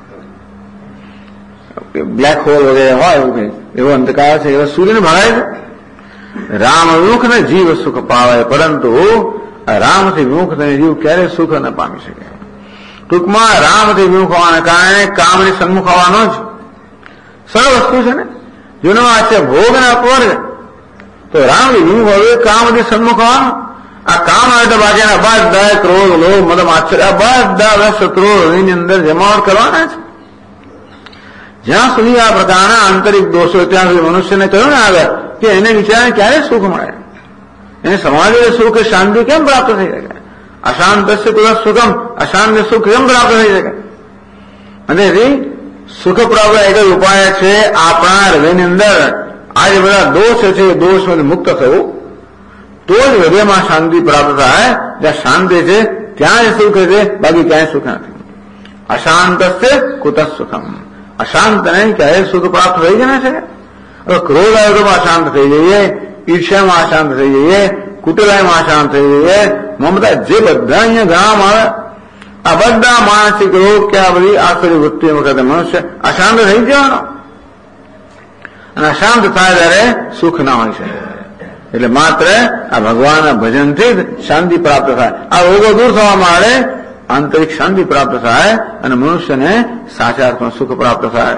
બ્લેક હોલ વગેરે હોય એવું કઈ એવો અંધકાર છે, એવો સૂર્યને ભગાવી દે. રામ વિમુખ ને જીવ સુખ પાવે, પરંતુ રામથી વિમુખ થઈને જીવ ક્યારે સુખ ન પામી શકે. ટૂંકમાં રામથી વિમુખ હોવાને કારણે કામની સન્મુખ હોવાનો જ સરળ વસ્તુ છે ને. જેનો આ છે ભોગ અને અપવર્ગ, તો રામથી વિમુખ હવે કામથી સન્મુખ હોવાનો. આ કામ એટલે બાકીના બધા ક્રોધ લોભ મતલબ આશ્ચર્ય બધા શત્રુઓની અંદર જમાવટ કરવાના છે. જ્યાં સુધી આ પ્રકારના આંતરિક દોષો ત્યાં સુધી મનુષ્યને કહ્યું ને આગળ કે એને વિચારે ક્યારે સુખ મળે, એને સમાજે સુખ શાંતિ કેમ પ્રાપ્ત થઈ શકે, અશાંત સુખમ અશાંત સુખ કેમ પ્રાપ્ત થઈ શકે. અને સુખ પ્રાપ્ત એક જ ઉપાય છે આપણા હૃદયની અંદર આ જે બધા દોષ છે એ દોષમાંથી મુક્ત થવું, તો જ હૃદયમાં શાંતિ પ્રાપ્ત થાય. જ્યાં શાંતિ છે ત્યાં જ સુખ છે, બાકી ક્યાંય સુખ નથી. અશાંત કુત સુખમ, અશાંત નહીં ક્યાંય સુખ પ્રાપ્ત થઈ જ ના છે. હવે ક્રોધ આવ્યો તો અશાંત થઈ જઈએ, ઈર્ષ્યામાં અશાંત થઈ જઈએ, કુટિલાયમાં અશાંત થઈ જઈએ, મમતા જે બધા અહીંયા ગામ આવે આ બધા માનસિક રોગ કે આ બધી આસરી વૃત્તિ વખતે મનુષ્ય અશાંત થઈ જવાનો. અને અશાંત થાય ત્યારે સુખ ના હોય છે. એટલે માત્ર આ ભગવાનના ભજનથી જ શાંતિ પ્રાપ્ત થાય. આ રોગો દૂર થવા માટે આંતરિક શાંતિ પ્રાપ્ત થાય અને મનુષ્યને સાચા અર્થમાં સુખ પ્રાપ્ત થાય.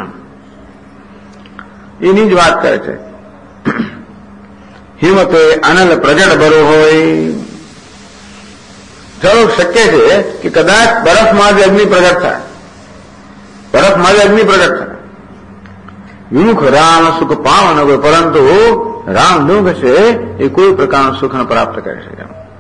એની જ વાત કરે છે. હિંમતે અનલ પ્રજડ ભરો હોય. ચલો શક્ય છે કે કદાચ બરફમાં જ અગ્નિ પ્રગટ થાય, બરફમાં જ અગ્નિ પ્રગટ થાય. વિમુખ રામ સુખ પાવન હોય, પરંતુ રામ વિમુખ છે એ કોઈ પ્રકારનું સુખ પ્રાપ્ત કરી શકે.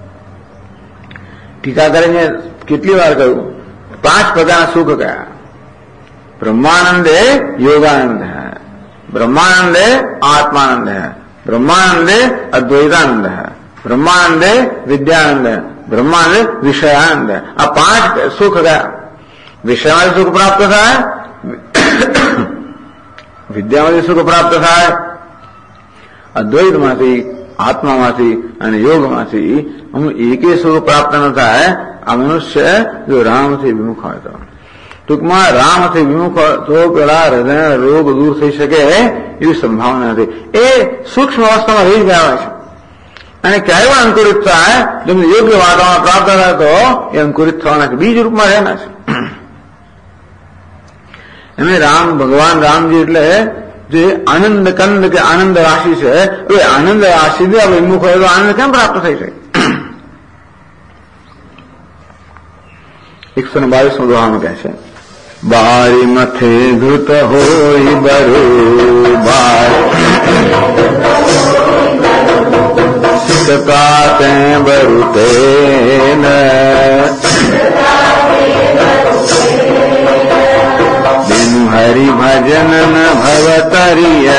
ટીકા કરીને કેટલી વાર કહ્યું, 5 પ્રકારના સુખ કયા? બ્રહ્માનંદે યોગાનંદ હૈ, બ્રહ્માનંદે આત્માનંદ હૈ, બ્રહ્માનંદે અદ્વૈતાનંદ હૈ, બ્રહ્માનંદે વિદ્યાનંદ હૈ, બ્રહ્માનંદે વિષયાનંદ હૈ. આ 5 સુખ ગયા. વિષયમાંથી સુખ પ્રાપ્ત થાય, વિદ્યામાંથી સુખ પ્રાપ્ત થાય, અદ્વૈતમાંથી, આત્મામાંથી અને યોગમાંથી અમુક એકે સુખ પ્રાપ્ત ન થાય. આ મનુષ્ય જો રામથી વિમુખ હોય તો, ટૂંકમાં રામથી વિમુખ તો પેલા હૃદયના રોગ દૂર થઈ શકે એવી સંભાવના નથી. એ સૂક્ષ્મ અવસ્થામાં રહી ગયા હોય છે અને ક્યારે પણ અંકુરિત થાય, જેમને યોગ્ય વાતાવરણ પ્રાપ્ત થાય તો એ અંકુરિત થવાના છે, બીજ રૂપમાં રહેના છે. એને રામ ભગવાન રામજી એટલે જે આનંદ કંદ કે આનંદ રાશિ છે, એ આનંદ રાશિથી આપણે વિમુખ હોય તો આનંદ કેમ પ્રાપ્ત થઈ શકે? 122 દોહામાં કહે છે, બારી મથે ધૃત હોય બરોબાર, સિકતા તે બરુતે બિન હરિ ભજન ન ભવતરિય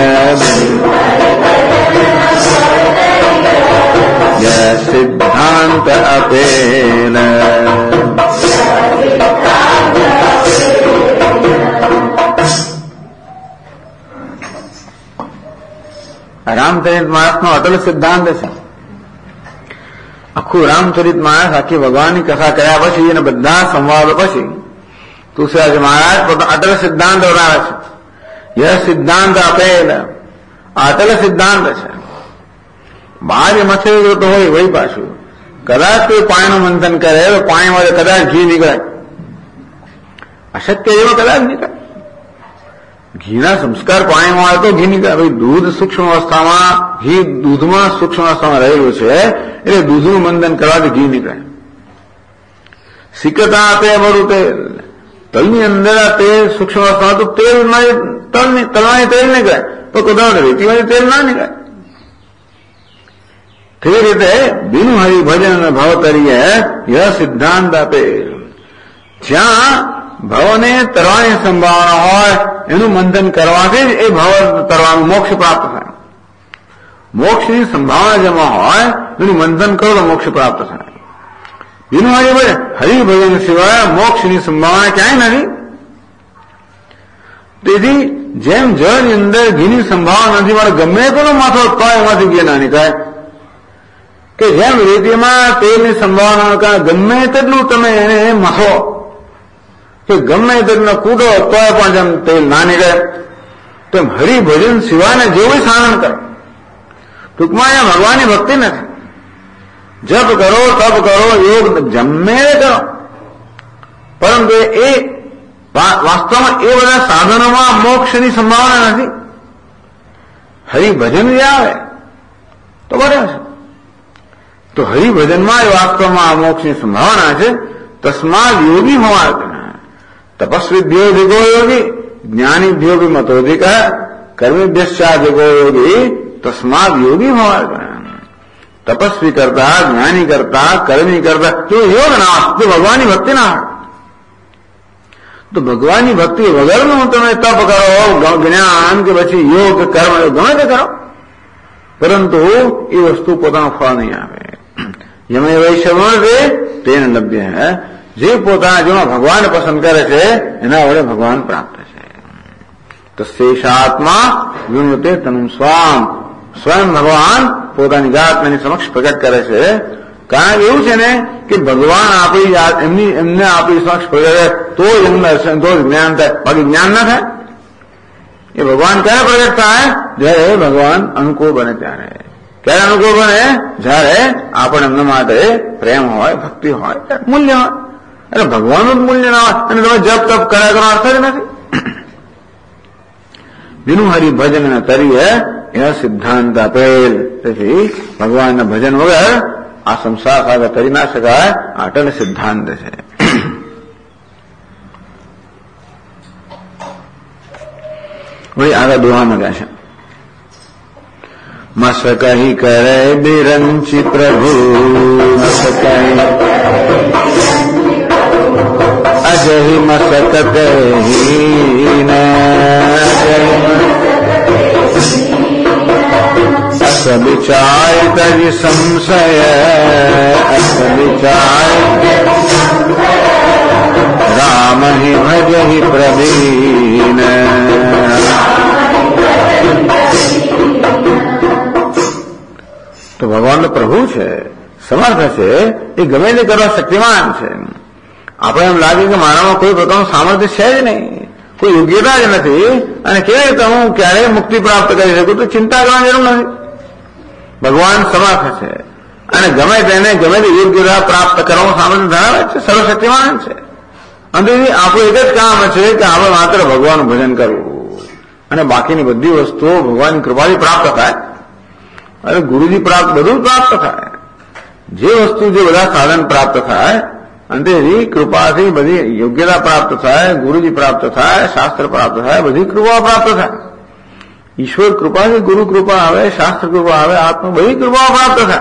જય સિદ્ધાંત અપેલ. રામચરિત માનસનો અટલ સિદ્ધાંત છે. આખું રામચરિત માનસ આખી ભગવાનની કથા કર્યા પછી અને બધા સંવાદો પછી તુલસીદાસ મહારાજ પોતાનો અટલ સિદ્ધાંત બનાવે છે. યહ સિદ્ધાંત આપેલ અટલ સિદ્ધાંત છે. બહાર મથે તો હોય વહી પાછું કદાચ કોઈ પાણીનું મંથન કરે તો પાણીમાં કદાચ ઘી નીકળે, અશક્ય એવો કદાચ નીકળે. ઘીના સંસ્કાર પાણીમાં આવે તો ઘી નીકળે. ભાઈ દૂધ સૂક્ષ્મ અવસ્થામાં, ઘી દૂધમાં સૂક્ષ્મ અવસ્થામાં રહેલું છે એટલે દૂધનું મંથન કરવાથી ઘી નીકળે. સિકતા આપે બરું તેલ, તલની અંદર તેલ સૂક્ષ્મ અવસ્થામાં તો તલમાંથી તેલ નીકળે, તો કદાચ રેતીમાંથી તેલ ના નીકળે. તેવી રીતે બિન હરિભજન ભવતરીય યહ સિદ્ધાંત આપે. જ્યાં ભવને તરવાની સંભાવના હોય એનું મંથન કરવાથી જ એ ભવ તરવાનું મોક્ષ પ્રાપ્ત થાય. મોક્ષની સંભાવના જેમાં હોય એનું મંથન કરો તો મોક્ષ પ્રાપ્ત થાય. બિન હરિભજન સિવાય મોક્ષની સંભાવના ક્યાંય નથી. તેથી જેમ જળની અંદર ઘીની સંભાવના નથી મળે, ગમે તેનો માથો તો એમાંથી ઘી ના નીકળે, કે જેમ રેતીમાં તેલની સંભાવના કારણે ગમે તેટલું તમે એને મથો કે ગમે તેટલો કૂટો તો પણ જેમ તેલ ના નીકળે, તેમ હરિભજન સિવાયને જેવું સાધન કરો. ટૂંકમાં અહીંયા ભગવાનની ભક્તિ નથી. જપ કરો, તપ કરો, યોગ જમે કરો, પરંતુ એ વાસ્તવમાં એ બધા સાધનોમાં મોક્ષની સંભાવના નથી. હરિભજન જે આવે તો બરાબર છે, તો હરિભજનમાં એ વાસ્તવમાં મોક્ષની સંભાવના છે. તસ્માદ યોગી હોવા તપસ્વીભ્યો જગો યોગી જ્ઞાનીભ્યો બી મતોધિક કર્મીભ્યશ્ચાધિકો યોગી તસ્માદ યોગી હોવા. તપસ્વી કરતા, જ્ઞાની કરતા, કર્મી કરતા જો યોગ ના હોય તો ભગવાનની ભક્તિ ના હોય. તો ભગવાનની ભક્તિ વગરનું તમે તપ કરો, જ્ઞાન કે પછી યોગ કર્મ ગમે તે કરો, પરંતુ એ વસ્તુ પોતાનું ફળ નહીં આપે. યમે વૈષ્ણવે તેને લભ્ય હે, જે પોતાના જીવનમાં ભગવાન પસંદ કરે છે એના વડે ભગવાન પ્રાપ્ત છે. તસ્યેષાત્મા વિનૃતે તનું સ્વામ, સ્વયં ભગવાન પોતાની જાતની સમક્ષ પ્રગટ કરે છે. કારણ એવું છે ને કે ભગવાન આપણી એમને આપણી સમક્ષ પ્રગટ તો એમનું દર્શન, તો જ્ઞાન થાય, બાકી જ્ઞાન ના થાય. એ ભગવાન ક્યારે પ્રગટ થાય? જયારે ભગવાન અનુકૂળ બને ત્યારે. ક્યારે અનુકૂળ બને? જયારે આપણે એમના માટે પ્રેમ હોય, ભક્તિ હોય, મૂલ્ય હોય. અને ભગવાનનું જ મૂલ્ય ના હોય અને તમે જપ તપ કર્યા કરો અર્થ જ નથી. જેનું હરિભજન ના તરીએ એનો સિદ્ધાંત આપેલ. તેથી ભગવાનના ભજન વગર આ સંસાર સાથે કરી ના શકાય, અટલ સિદ્ધાંત છે. વળી આગળ દોહામાં ગયા છે. મસ કહી કરે બિરંચી પ્રભુ, મસ કહી અજહી મસક કહીન, અસ વિચાર તજ સંશય, અસ વિચાર રામ હિ ભજહિ પ્રવીણ. તો ભગવાન તો પ્રભુ છે, સમર્થ છે, એ ગમે તે કરવા શક્તિમાન છે. આપણે એમ લાગે કે મારામાં કોઈ પ્રકારનું સામર્થ્ય છે જ નહીં, કોઈ યોગ્યતા જ નથી, અને કેવી રીતે હું ક્યારેય મુક્તિ પ્રાપ્ત કરી શકું, તો ચિંતા કરવાની જરૂર નથી. ભગવાન સમર્થ છે અને ગમે તેને ગમે તે યોગ્યતા પ્રાપ્ત કરવાનું સામર્થ્ય ધરાવે છે, સર્વશક્તિમાન છે. અંતેથી આપણું એક જ કામ છે કે આપણે માત્ર ભગવાનનું ભજન કરવું, અને બાકીની બધી વસ્તુઓ ભગવાનની કૃપાથી પ્રાપ્ત થાય, અને ગુરુજી પ્રાપ્ત બધું પ્રાપ્ત થાય. જે વસ્તુ જે બધા સાધન પ્રાપ્ત થાય, અંતેથી કૃપાથી બધી યોગ્યતા પ્રાપ્ત થાય, ગુરુજી પ્રાપ્ત થાય, શાસ્ત્ર પ્રાપ્ત થાય, બધી કૃપા પ્રાપ્ત થાય. ઈશ્વર કૃપાથી ગુરુ કૃપા આવે, શાસ્ત્ર કૃપા આવે, આત્મા બધી કૃપા પ્રાપ્ત થાય.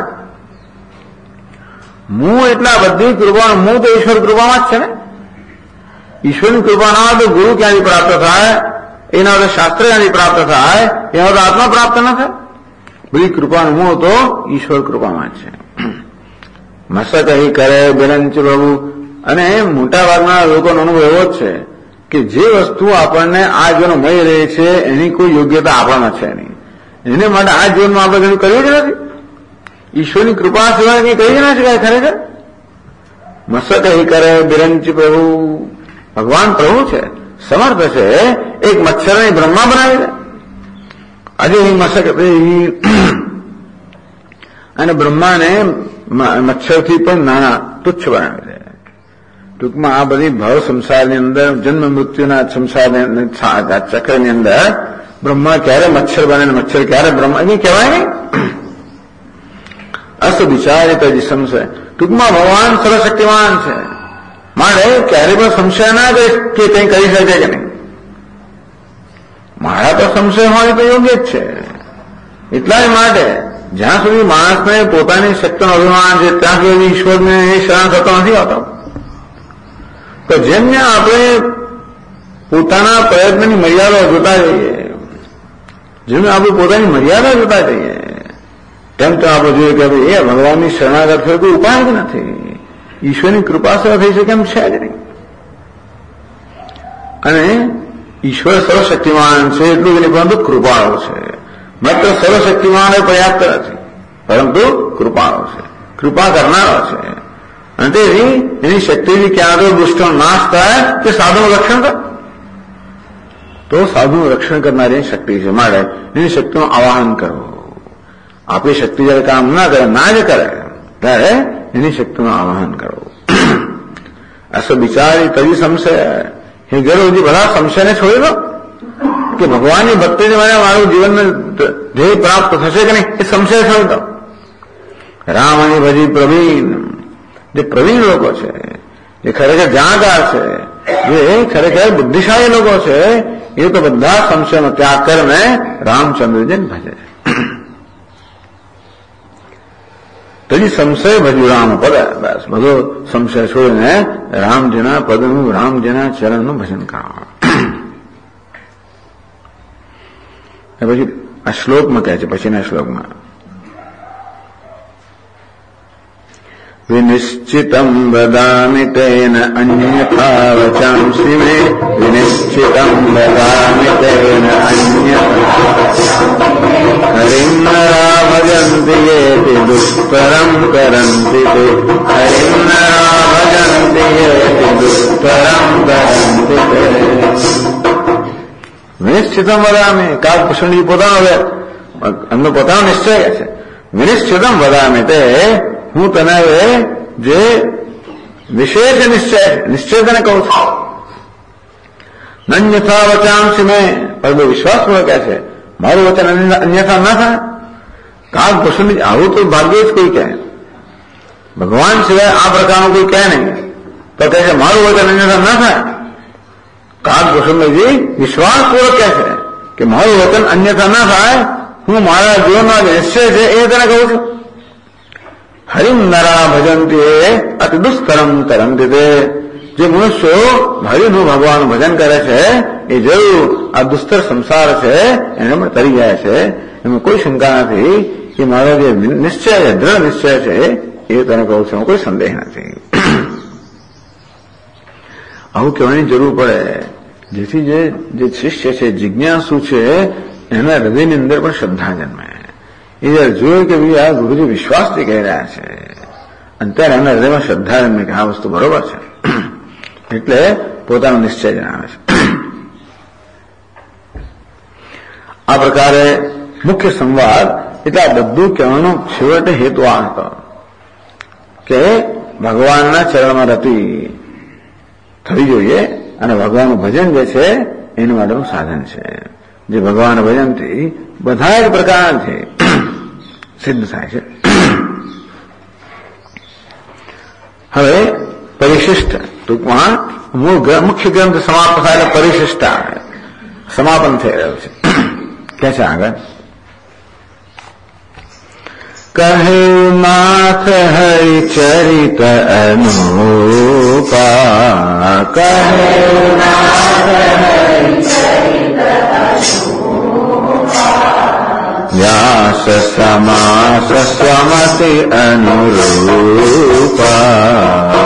હું એટલા બધી કૃપા, હું તો ઈશ્વર કૃપામાં જ છે ને. ઈશ્વરની કૃપા ના હોય તો ગુરુ ક્યાંથી પ્રાપ્ત થાય, એના તો શાસ્ત્ર ક્યાંથી પ્રાપ્ત થાય, એના તો આત્મા પ્રાપ્ત ન થાય. બધી કૃપાનું મૂળ તો ઈશ્વર કૃપામાં જ છે. મસક અહીં કરે બિરંચ પ્રભુ. અને મોટા ભાગના લોકોનો અનુભવ એવો જ છે કે જે વસ્તુ આપણને આ જીવનમાં મળી રહી છે એની કોઈ યોગ્યતા આપણામાં છે નહીં. એને માટે આ જીવનમાં આપણે કશું કર્યું જ નથી. ઈશ્વરની કૃપા સિવાય કંઈ કહી ના શકાય ખરેખર. મસક અહીં કરે બિરંચ પ્રભુ. ભગવાન પ્રભુ છે, સમર્થ છે. એક મચ્છરને બ્રહ્મા બનાવી દે. આજે અહીં મસક અને બ્રહ્માને મચ્છરથી પણ નાના તુચ્છ બનાવી દે. ટૂંકમાં આ બધી ભવ સંસારની અંદર, જન્મ મૃત્યુના સંસારની ચક્રની અંદર બ્રહ્મા ક્યારે મચ્છર બને, મચ્છર ક્યારે બ્રહ્મા, એ કહેવાય નહીં. અસ વિચારિત જ સંશય. ટૂંકમાં ભગવાન સર્વશક્તિમાન છે, માટે ક્યારે પણ સંશય ના કરે કે કંઈ કરી શકે કે નહીં. મારા તો સંશય હોય તો યોગ્ય જ છે. એટલા જ માટે જ્યાં સુધી માણસને પોતાની શક્તિનો અભિમાન છે ત્યાં સુધી ઈશ્વરને શરણ થતો નથી હોતો. તો જેમને આપણે પોતાના પ્રયત્નની મર્યાદા જોતા જઈએ, જેમને આપણે પોતાની મર્યાદા જોતા જઈએ, તેમ તો આપણે જોઈએ કે ભાઈ એ ભગવાનની શરણાગત થયો કોઈ ઉપાય જ નથી. ઈશ્વરની કૃપા સેવા થઈ શકે એમ છે જ નહીં. અને ઈશ્વર સર્વશક્તિમાન છે એટલું જ નહીં, પરંતુ કૃપાળુ છે. માત્ર સર્વશક્તિમાન એ પર્યાપ્ત નથી, પરંતુ કૃપાળુ છે, કૃપા કરનારો છે. અને તેથી એની શક્તિથી ક્યાં તો દુષ્ટનો નાશ થાય કે સાધુનું રક્ષણ થાય, તો સાધુનું રક્ષણ કરનારી શક્તિ છે. માટે એની શક્તિનું આવાહન કરવું. આપણી શક્તિ જયારે કામ ના કરે, ના જ કરે, ત્યારે એની શક્તિનું આવાહન કરવું. અસ બિચારી તવી સંશય, હે ગરુજી બધા સંશયને છોડી દો કે ભગવાનની ભક્તિથી મને મારું જીવનને ધ્યેય પ્રાપ્ત થશે કે નહીં, એ સંશય છોડી દો. રામની ભજી પ્રવીણ, જે પ્રવીણ લોકો છે, જે ખરેખર જાણકાર છે, જે ખરેખર બુદ્ધિશાળી લોકો છે, એ તો બધા સંશયનો ત્યાગ કરીને રામચંદ્રજીને ભજે છે. તજી સંશય ભજ્યું રામ પદ, બસ બધો સંશય છોડીને રામજીના પદનું, રામજીના ચરણનું ભજન કરો. પછી આ શ્લોકમાં કહે છે, પછીના શ્લોકમાં વિનિશ્ચિતમ વદામિ તેન અન્યથા વચાંસિ મે, વિનિશ્ચિતમ વદામિ તેન અન્યથા હરિમ નરા ભજંતિ યેતિ દુષ્કરમ કરંતિ તે, હરિમ નરા ભજંતિ યેતિ દુષ્કરમ કરંતિ તે. વિનિશ્ચિતમ વદામિ, કાગભૂષણજી પોતાનો એમનો પોતાનો નિશ્ચય છે. વિનિશ્ચિતમ વદામિ તે, હું તને જે વિશેષ નિશ્ચય તને કહું છું. નન્યથા વચાંસી મેં, પરંતુ વિશ્વાસપૂર્વક કહે છે મારું વચન અન્યથા ના થાય. કાગભૂષણજી આવું તો ભાગ્યે જ કોઈ કહે, ભગવાન સિવાય આ પ્રકારનું કોઈ કહે નહીં, તો કહે છે મારું વચન અન્યથા ના થાય. કાગભૂષણજી વિશ્વાસપૂર્વક કહે છે કે મારું વચન અન્યથા ના થાય, હું મારા જીવનમાં નિશ્ચય છે એ તને કહું છું. હરિમ નરા ભજંતી અતિ દુષ્કરમ તરંતી તે, જે મનુષ્યો હરિનું ભગવાન ભજન કરે છે એ જરૂર આ દુસ્તર સંસાર છે એને તરી જાય છે. એમાં કોઈ શંકા નથી કે મારો જે નિશ્ચય છે, દ્રઢ નિશ્ચય છે એ તને કહું છું, કોઈ સંદેહ નથી. આવું કહેવાની જરૂર પડે, જેથી જે શિષ્ય છે, જિજ્ઞાસુ છે, એના હૃદયની અંદર પણ શ્રદ્ધા જન્મે. એ જયારે જોયું કે ભાઈ આ ગુરુજી વિશ્વાસથી કહી રહ્યા છે, અને ત્યારે એમના હૃદયમાં શ્રદ્ધા જન્મે કે આ વસ્તુ બરોબર છે, એટલે પોતાનો નિશ્ચય જણાવે છે. આ પ્રકારે મુખ્ય સંવાદ એટલે આ બધું કહેવાનો છેવટે હેતુ આ હતો કે ભગવાનના ચરણમાં રતિ થવી જોઈએ, અને ભગવાનનું ભજન જે છે એના માટેનું સાધન છે, જે ભગવાન ભજનથી બધા જ પ્રકારથી સિદ્ધ થાય છે. હવે પરિશિષ્ટ, ટૂંકમાં મુખ્ય ગ્રંથ સમાપ્ત થાય એટલે પરિશિષ્ટા સમાપન થઈ રહ્યું છે. કે છે આગળ કહ્યું નાથ હરિચરિત અનુપા, કહ્યું નાથ હરિચરિત વ્યાસ સમાસ સ્વમતિ અનુરૂપા,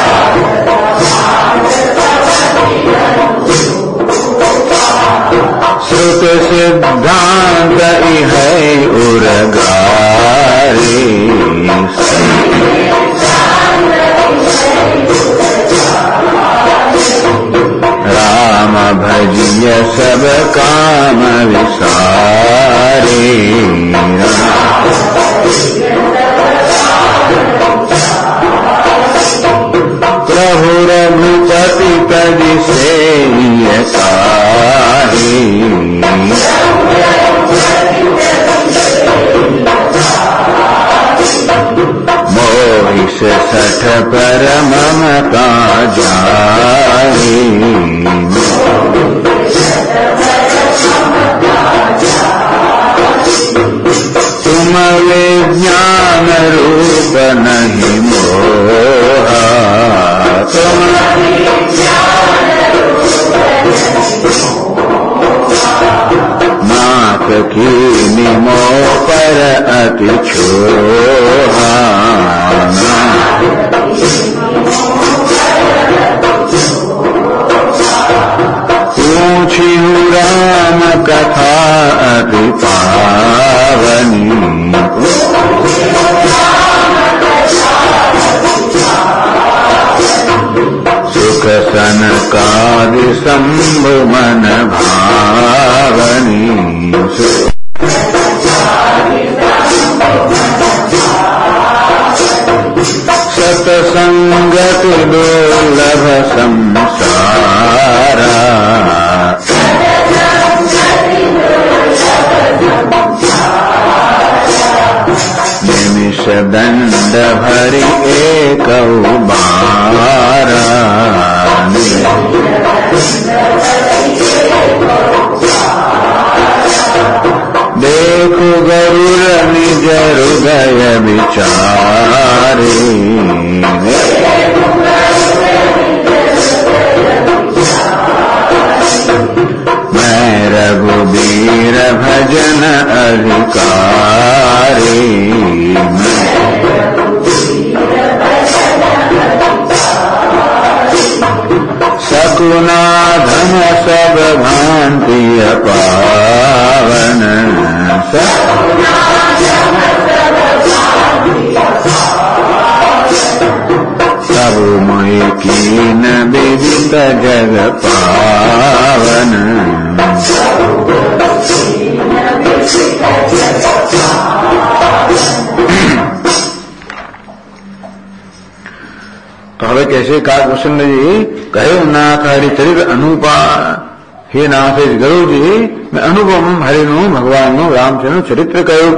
શ્રુત સિદ્ધાંત ઇહૈ ઉરગારી, રામ ભજ્ય સબ કામ વિસારી, પ્રભુ રઘુપતિ કદી સેય કાહી, મોહિષ સઠ પર મમતા જાહી, तुम विज्ञान रूप नहीं मोहा, तुम नाक की निमो पर अति छोहा, ऊंची कादि शंभु मन भावनी सतसंगति दुर्लभ संसारा निमिष दंड भरि एक बारा देखो गरुड़ निज हृदय विचारे मैं रघुबीर भजन अधिकारी सकुना धन सब भांति पावन सब मोहि कीन विदित जग पावन तो હવે કહેશે કાકભૂષણજી કહ્યું નાથ હરિચરિત્ર અનુપા હે નાથ ગરુજી મેં અનુપમ હરિનું ભગવાનનું રામચંદ્રનું ચરિત્ર કહ્યું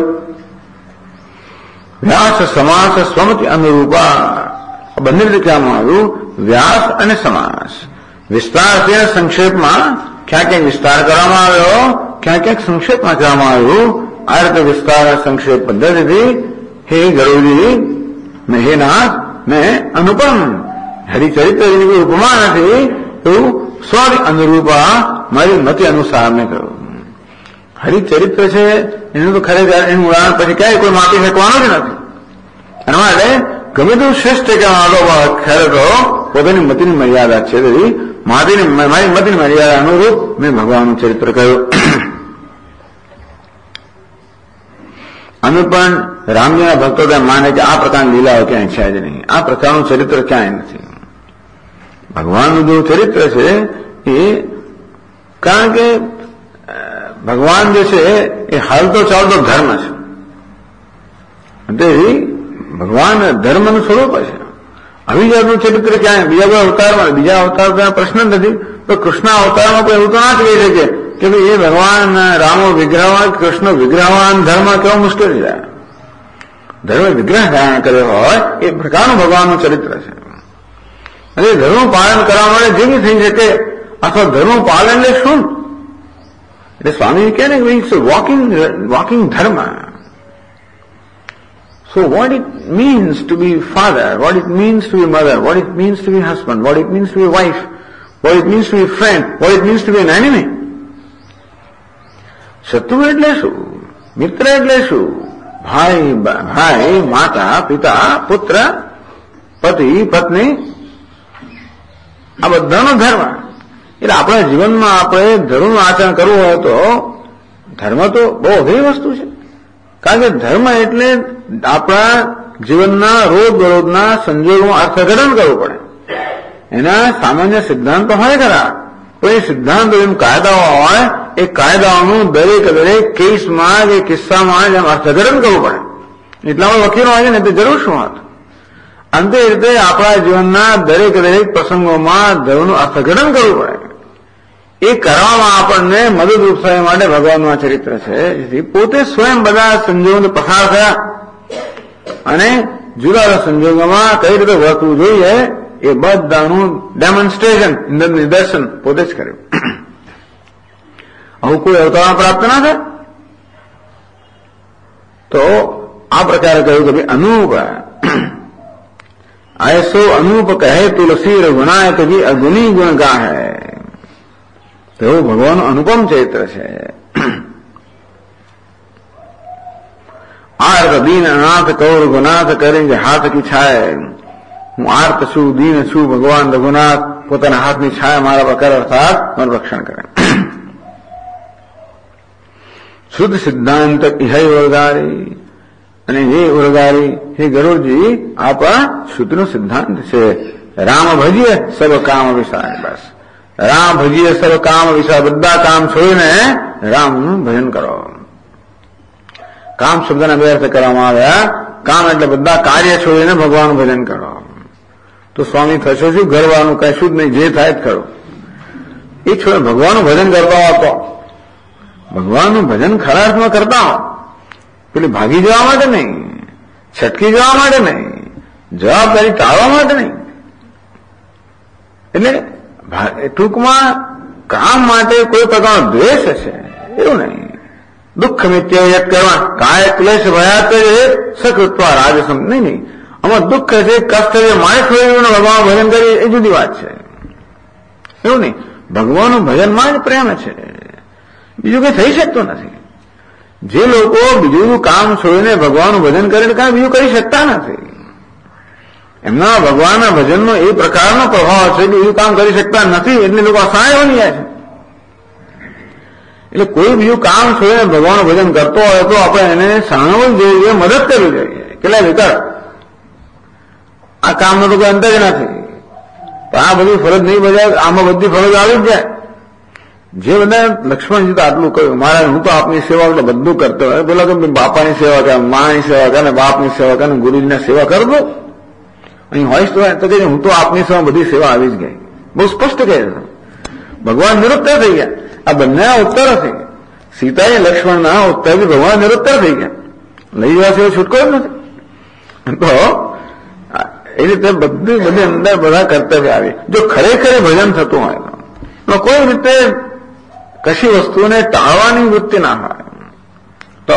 વ્યાસ સમાસ સ્વમતિ અનુરૂપા બંને રીતે કહેવામાં આવ્યું વ્યાસ અને સમાસ વિસ્તાર છે સંક્ષેપમાં ક્યાં ક્યાંક વિસ્તાર કરવામાં આવ્યો ક્યાં ક્યાંક સંક્ષેપમાં કહેવામાં આવ્યું આ રીતે વિસ્તાર સંક્ષેપ પદ્ધતિથી હે ગરુજી મેં હે નાથ મેં અનુપમ હરિચરિત્ર જેની કોઈ ઉપમા નથી એવું સ્વ અનુરૂપા મારી મતિ અનુસાર મેં કહ્યું હરિચરિત્ર છે એનું તો ખરેખર એનું ઉદાહરણ પછી ક્યાંય કોઈ માપી શકવાનું જ નથી અને માટે ગમે તેવું શ્રેષ્ઠ કહેવાનો ખરેખર પોતાની મતિની મર્યાદા છે તેથી મારી મતિની મર્યાદા અનુરૂપ મેં ભગવાનનું ચરિત્ર કહ્યું અમે પણ રામજીના ભક્તો ત્યાં માને કે આ પ્રકારની લીલાઓ ક્યાંય છે જ નહીં આ પ્રકારનું ચરિત્ર ક્યાંય નથી ભગવાનનું જે ચરિત્ર છે એ કારણ કે ભગવાન જે છે એ હાલતો ચાલતો ધર્મ છે તેથી ભગવાન ધર્મનું સ્વરૂપ છે અભિજાતનું ચરિત્ર ક્યાંય બીજા કોઈ અવતારમાં બીજા અવતાર ત્યાં પ્રશ્ન નથી તો કૃષ્ણ અવતારમાં કોઈ એવું તો ના જ કહી શકે કે ભાઈ એ ભગવાન રામો વિગ્રહવાન કૃષ્ણ વિગ્રહવાન ધર્મ કેવો મુશ્કેલ છે ધર્મ વિગ્રહ ધારણ કર્યો હોય એ પ્રકારનું ભગવાનનું ચરિત્ર છે અને ધર્મનું પાલન કરવા માટે જે બી થઈ શકે અથવા ધર્મનું પાલન એટલે શું એટલે સ્વામી કહે ને ઇટ્સ વોકિંગ ધર્મ So what it means to be father, what it means to be mother, what it means to be husband, what it means to be wife, what it means to be friend, what it means to be an enemy. શત્રુ એટલે શું મિત્ર એટલે શું ભાઈ માતા પિતા પુત્ર પતિ પત્ની આ બધાનો ધર્મ એટલે આપણા જીવનમાં આપણે ધર્મનું આચરણ કરવું હોય તો ધર્મ તો બહુ અઘરી વસ્તુ છે કારણ કે ધર્મ એટલે આપણા જીવનના રોજબરોજના સંજોગોમાં અર્થઘટન કરવું પડે એના સામાન્ય સિદ્ધાંતો હોય ખરા પણ એ સિદ્ધાંતો એમ કાયદાઓ હોય એ કાયદાઓનું દરેક કેસમાં કે કિસ્સામાં એમ અર્થઘટન કરવું પડે એટલામાં વકીલો હોય ને તે જરૂર શું હોત અંતે રીતે આપણા જીવનના દરેક પ્રસંગોમાં ધર્મનું અર્થઘટન કરવું પડે એ કરવામાં આપણને મદદરૂપ થવા માટે ભગવાનનું આ ચરિત્ર છે જેથી પોતે સ્વયં બધા સંજોગો પસાર થયા અને જુદા જુદા સંજોગોમાં કઈ રીતે વર્તવું જોઈએ એ બધાનું ડેમોન્સ્ટ્રેશન નિદર્શન પોતે જ કર્યું આવું કોઈ અવતારમાં પ્રાપ્ત ના થાય તો આ પ્રકારે કહ્યું કે ભાઈ અનુપ ऐसो अनूप कहे तुलसी रघुनायक भी अगुनी गुण गा है તો એવું ભગવાનનું અનુપમ ચરિત્ર છે આર્ત દીન અનાથ કૌર રઘુનાથ કરીને હાથ કી છાય હું આર્ત છું દીન છું ભગવાન રઘુનાથ પોતાના હાથની છાયા મારા પર કરે અર્થાત મારું રક્ષણ કરે શુદ્ધ સિદ્ધાંત ઇહૈ વરદારી અને હે ઉરગારી હે ગરુડજી આપણા શુદ્ધનો સિદ્ધાંત છે રામ ભજીએ સબ કામ વિસાય બસ રામ ભજીએ સર્વ કામ વિષય, બધા કામ છોડીને રામનું ભજન કરો. કામ શબ્દના બે અર્થ કરવામાં આવ્યા. કામ એટલે બધા કાર્ય છોડીને ભગવાનનું ભજન કરો. તો સ્વામી થશો શું? ઘરવાનું કશું જ નહીં, જે થાય જ કરો. એ છોડે ભગવાનનું ભજન કરતા હો તો ભગવાનનું ભજન ખરા અર્થમાં કરતા હો. પેલી ભાગી જવા માટે નહીં, છટકી જવા માટે નહીં, જવાબદારી ટાળવા માટે નહીં. એટલે ટૂંકમાં કામ માટે કોઈ પ્રકારનો દ્વેષ હશે એવું નહીં. દુઃખ મિત્ય કરવા કાય ક્લેશ ભયાત સકૃત્વા રાજસમ નહીં. આમાં દુઃખ છે, કષ્ટ છે, મારે થોડી ભગવાન ભજન કરી એ જુદી વાત છે. એવું નહીં, ભગવાનનું ભજનમાં જ પ્રેમ છે, બીજું કઈ થઈ શકતું નથી. જે લોકો બીજું કામ છોડીને ભગવાનનું ભજન કરે કાંઈ બીજું કરી શકતા નથી. એમના ભગવાનના ભજનનો એ પ્રકારનો પ્રભાવ છે કે બીજું કામ કરી શકતા નથી, એટલે લોકો અસહાય બની જાય છે. એટલે કોઈ બીજું કામ છોડીને ભગવાનનું ભજન કરતો હોય તો આપણે એને સાંભળવું જોઈએ, મદદ કરવી જોઈએ. કેટલા વિકર આ કામનો તો કોઈ અંત જ નથી. પણ આ બધી ફરજ નહીં બજાય, આમાં બધી ફરજ આવી જ જાય. જે બધા લક્ષ્મણજી તો આટલું કહ્યું, મારે હું તો આપની સેવા તો બધું કરતો હોય. પેલા તો બાપાની સેવા કરે, માની સેવા કરે, બાપની સેવા કરે, ગુરુજીની સેવા કર દો. અહીં હોઈશ તો કે હું તો આપની સેવા બધી સેવા આવી જ ગઈ. બહુ સ્પષ્ટ કહે છે. ભગવાન નિરુત્તર થઈ ગયા. આ બંને ઉત્તર થઈ ગયા. સીતાએ લક્ષ્મણના ઉત્તરથી ભગવાન નિરુત્તર થઈ ગયા. લઈ જવા સિવાય છૂટકો જ નથી. તો એ રીતે બધી અંદર બધા કર્તવ્ય આવે. જો ખરેખર ભજન થતું હોય તો કોઈ રીતે કશી વસ્તુને ટાળવાની વૃત્તિ ના હોય તો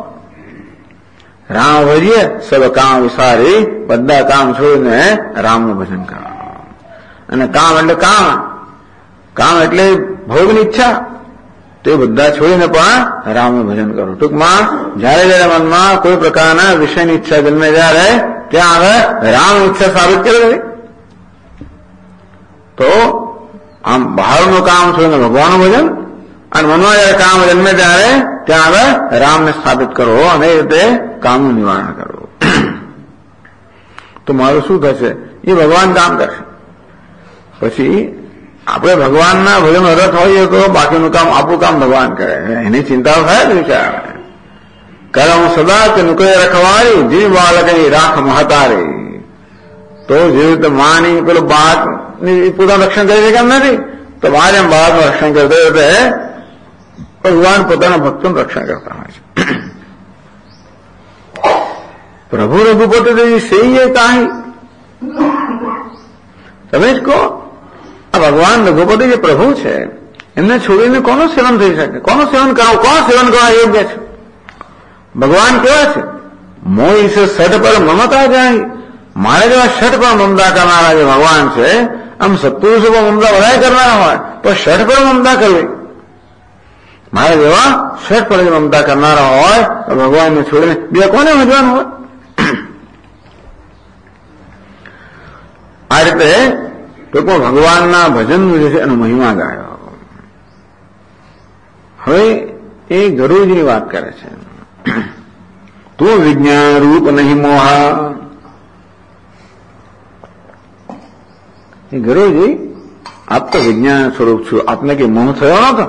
રામ ભજીએ સર્વ કામ વિસારી, બધા કામ છોડીને રામનું ભજન કરો. અને કામ એટલે કામ એટલે ભોગની ઈચ્છા, તે બધા છોડીને પણ રામનું ભજન કરો. ટૂંકમાં જયારે મનમાં કોઈ પ્રકારના વિષયની ઈચ્છા જન્મે ત્યારે ત્યાં હવે રામની ઈચ્છા સાબિત કરી તો આમ બહારનું કામ છોડીને ભગવાનનું ભજન, અને મનમાં જયારે કામ જન્મે ત્યારે ત્યાં હવે રામને સ્થાપિત કરો અને એ રીતે કામનું નિવારણ કરો. તો મારું શું થશે? એ ભગવાન કામ કરશે. પછી આપણે ભગવાનના ભજન રથ હોઈએ તો બાકીનું કામ આપણું કામ ભગવાન કરે. એની ચિંતા થાય જ વિચાર. કરમ સદા કે નુકરે રખવારી, જીવ બાળકની રાખ મહતારી. તો જે રીતે માની પેલું બાળકની પોતાનું રક્ષણ કરી શકે એમ નથી, તો બહાર એમ બાળકનું રક્ષણ કરતો રીતે ભગવાન પોતાના ભક્તોનું રક્ષણ કરતા હોય છે. પ્રભુ રઘુપતિ દેવી સેઈએ કાહી, તમે જ કહો. આ ભગવાન રઘુપતિ જે પ્રભુ છે એમને છોડીને કોનું સેવન થઈ શકે? કોનું સેવન કરાવું? કોણ સેવન કરવા યોગ્ય છે? ભગવાન કેવા છે? મોઈ છે સઠ પર મમતા જાય. મારે જેવા ષઠ પર મમતા કરનારા જે ભગવાન છે, આમ સત્પુરુષો પર મમતા વધારે કરનારા હોય તો ષઠ પર મમતા કરવી. મારે જેવા ષઠ પર મમતા કરનારા હોય તો ભગવાનને છોડીને બે કોને ભજવાનું હોય? આ રીતે ટૂંકમાં ભગવાનના ભજનનું જે છે એનો મહિમા ગાયો. હવે એ ગરુડજીની વાત કરે છે. તું વિજ્ઞાન રૂપ નહીં મોહા. એ ગરુડજી, આપ તો વિજ્ઞાન સ્વરૂપ છો, આપને કે મોહ થયો નતો?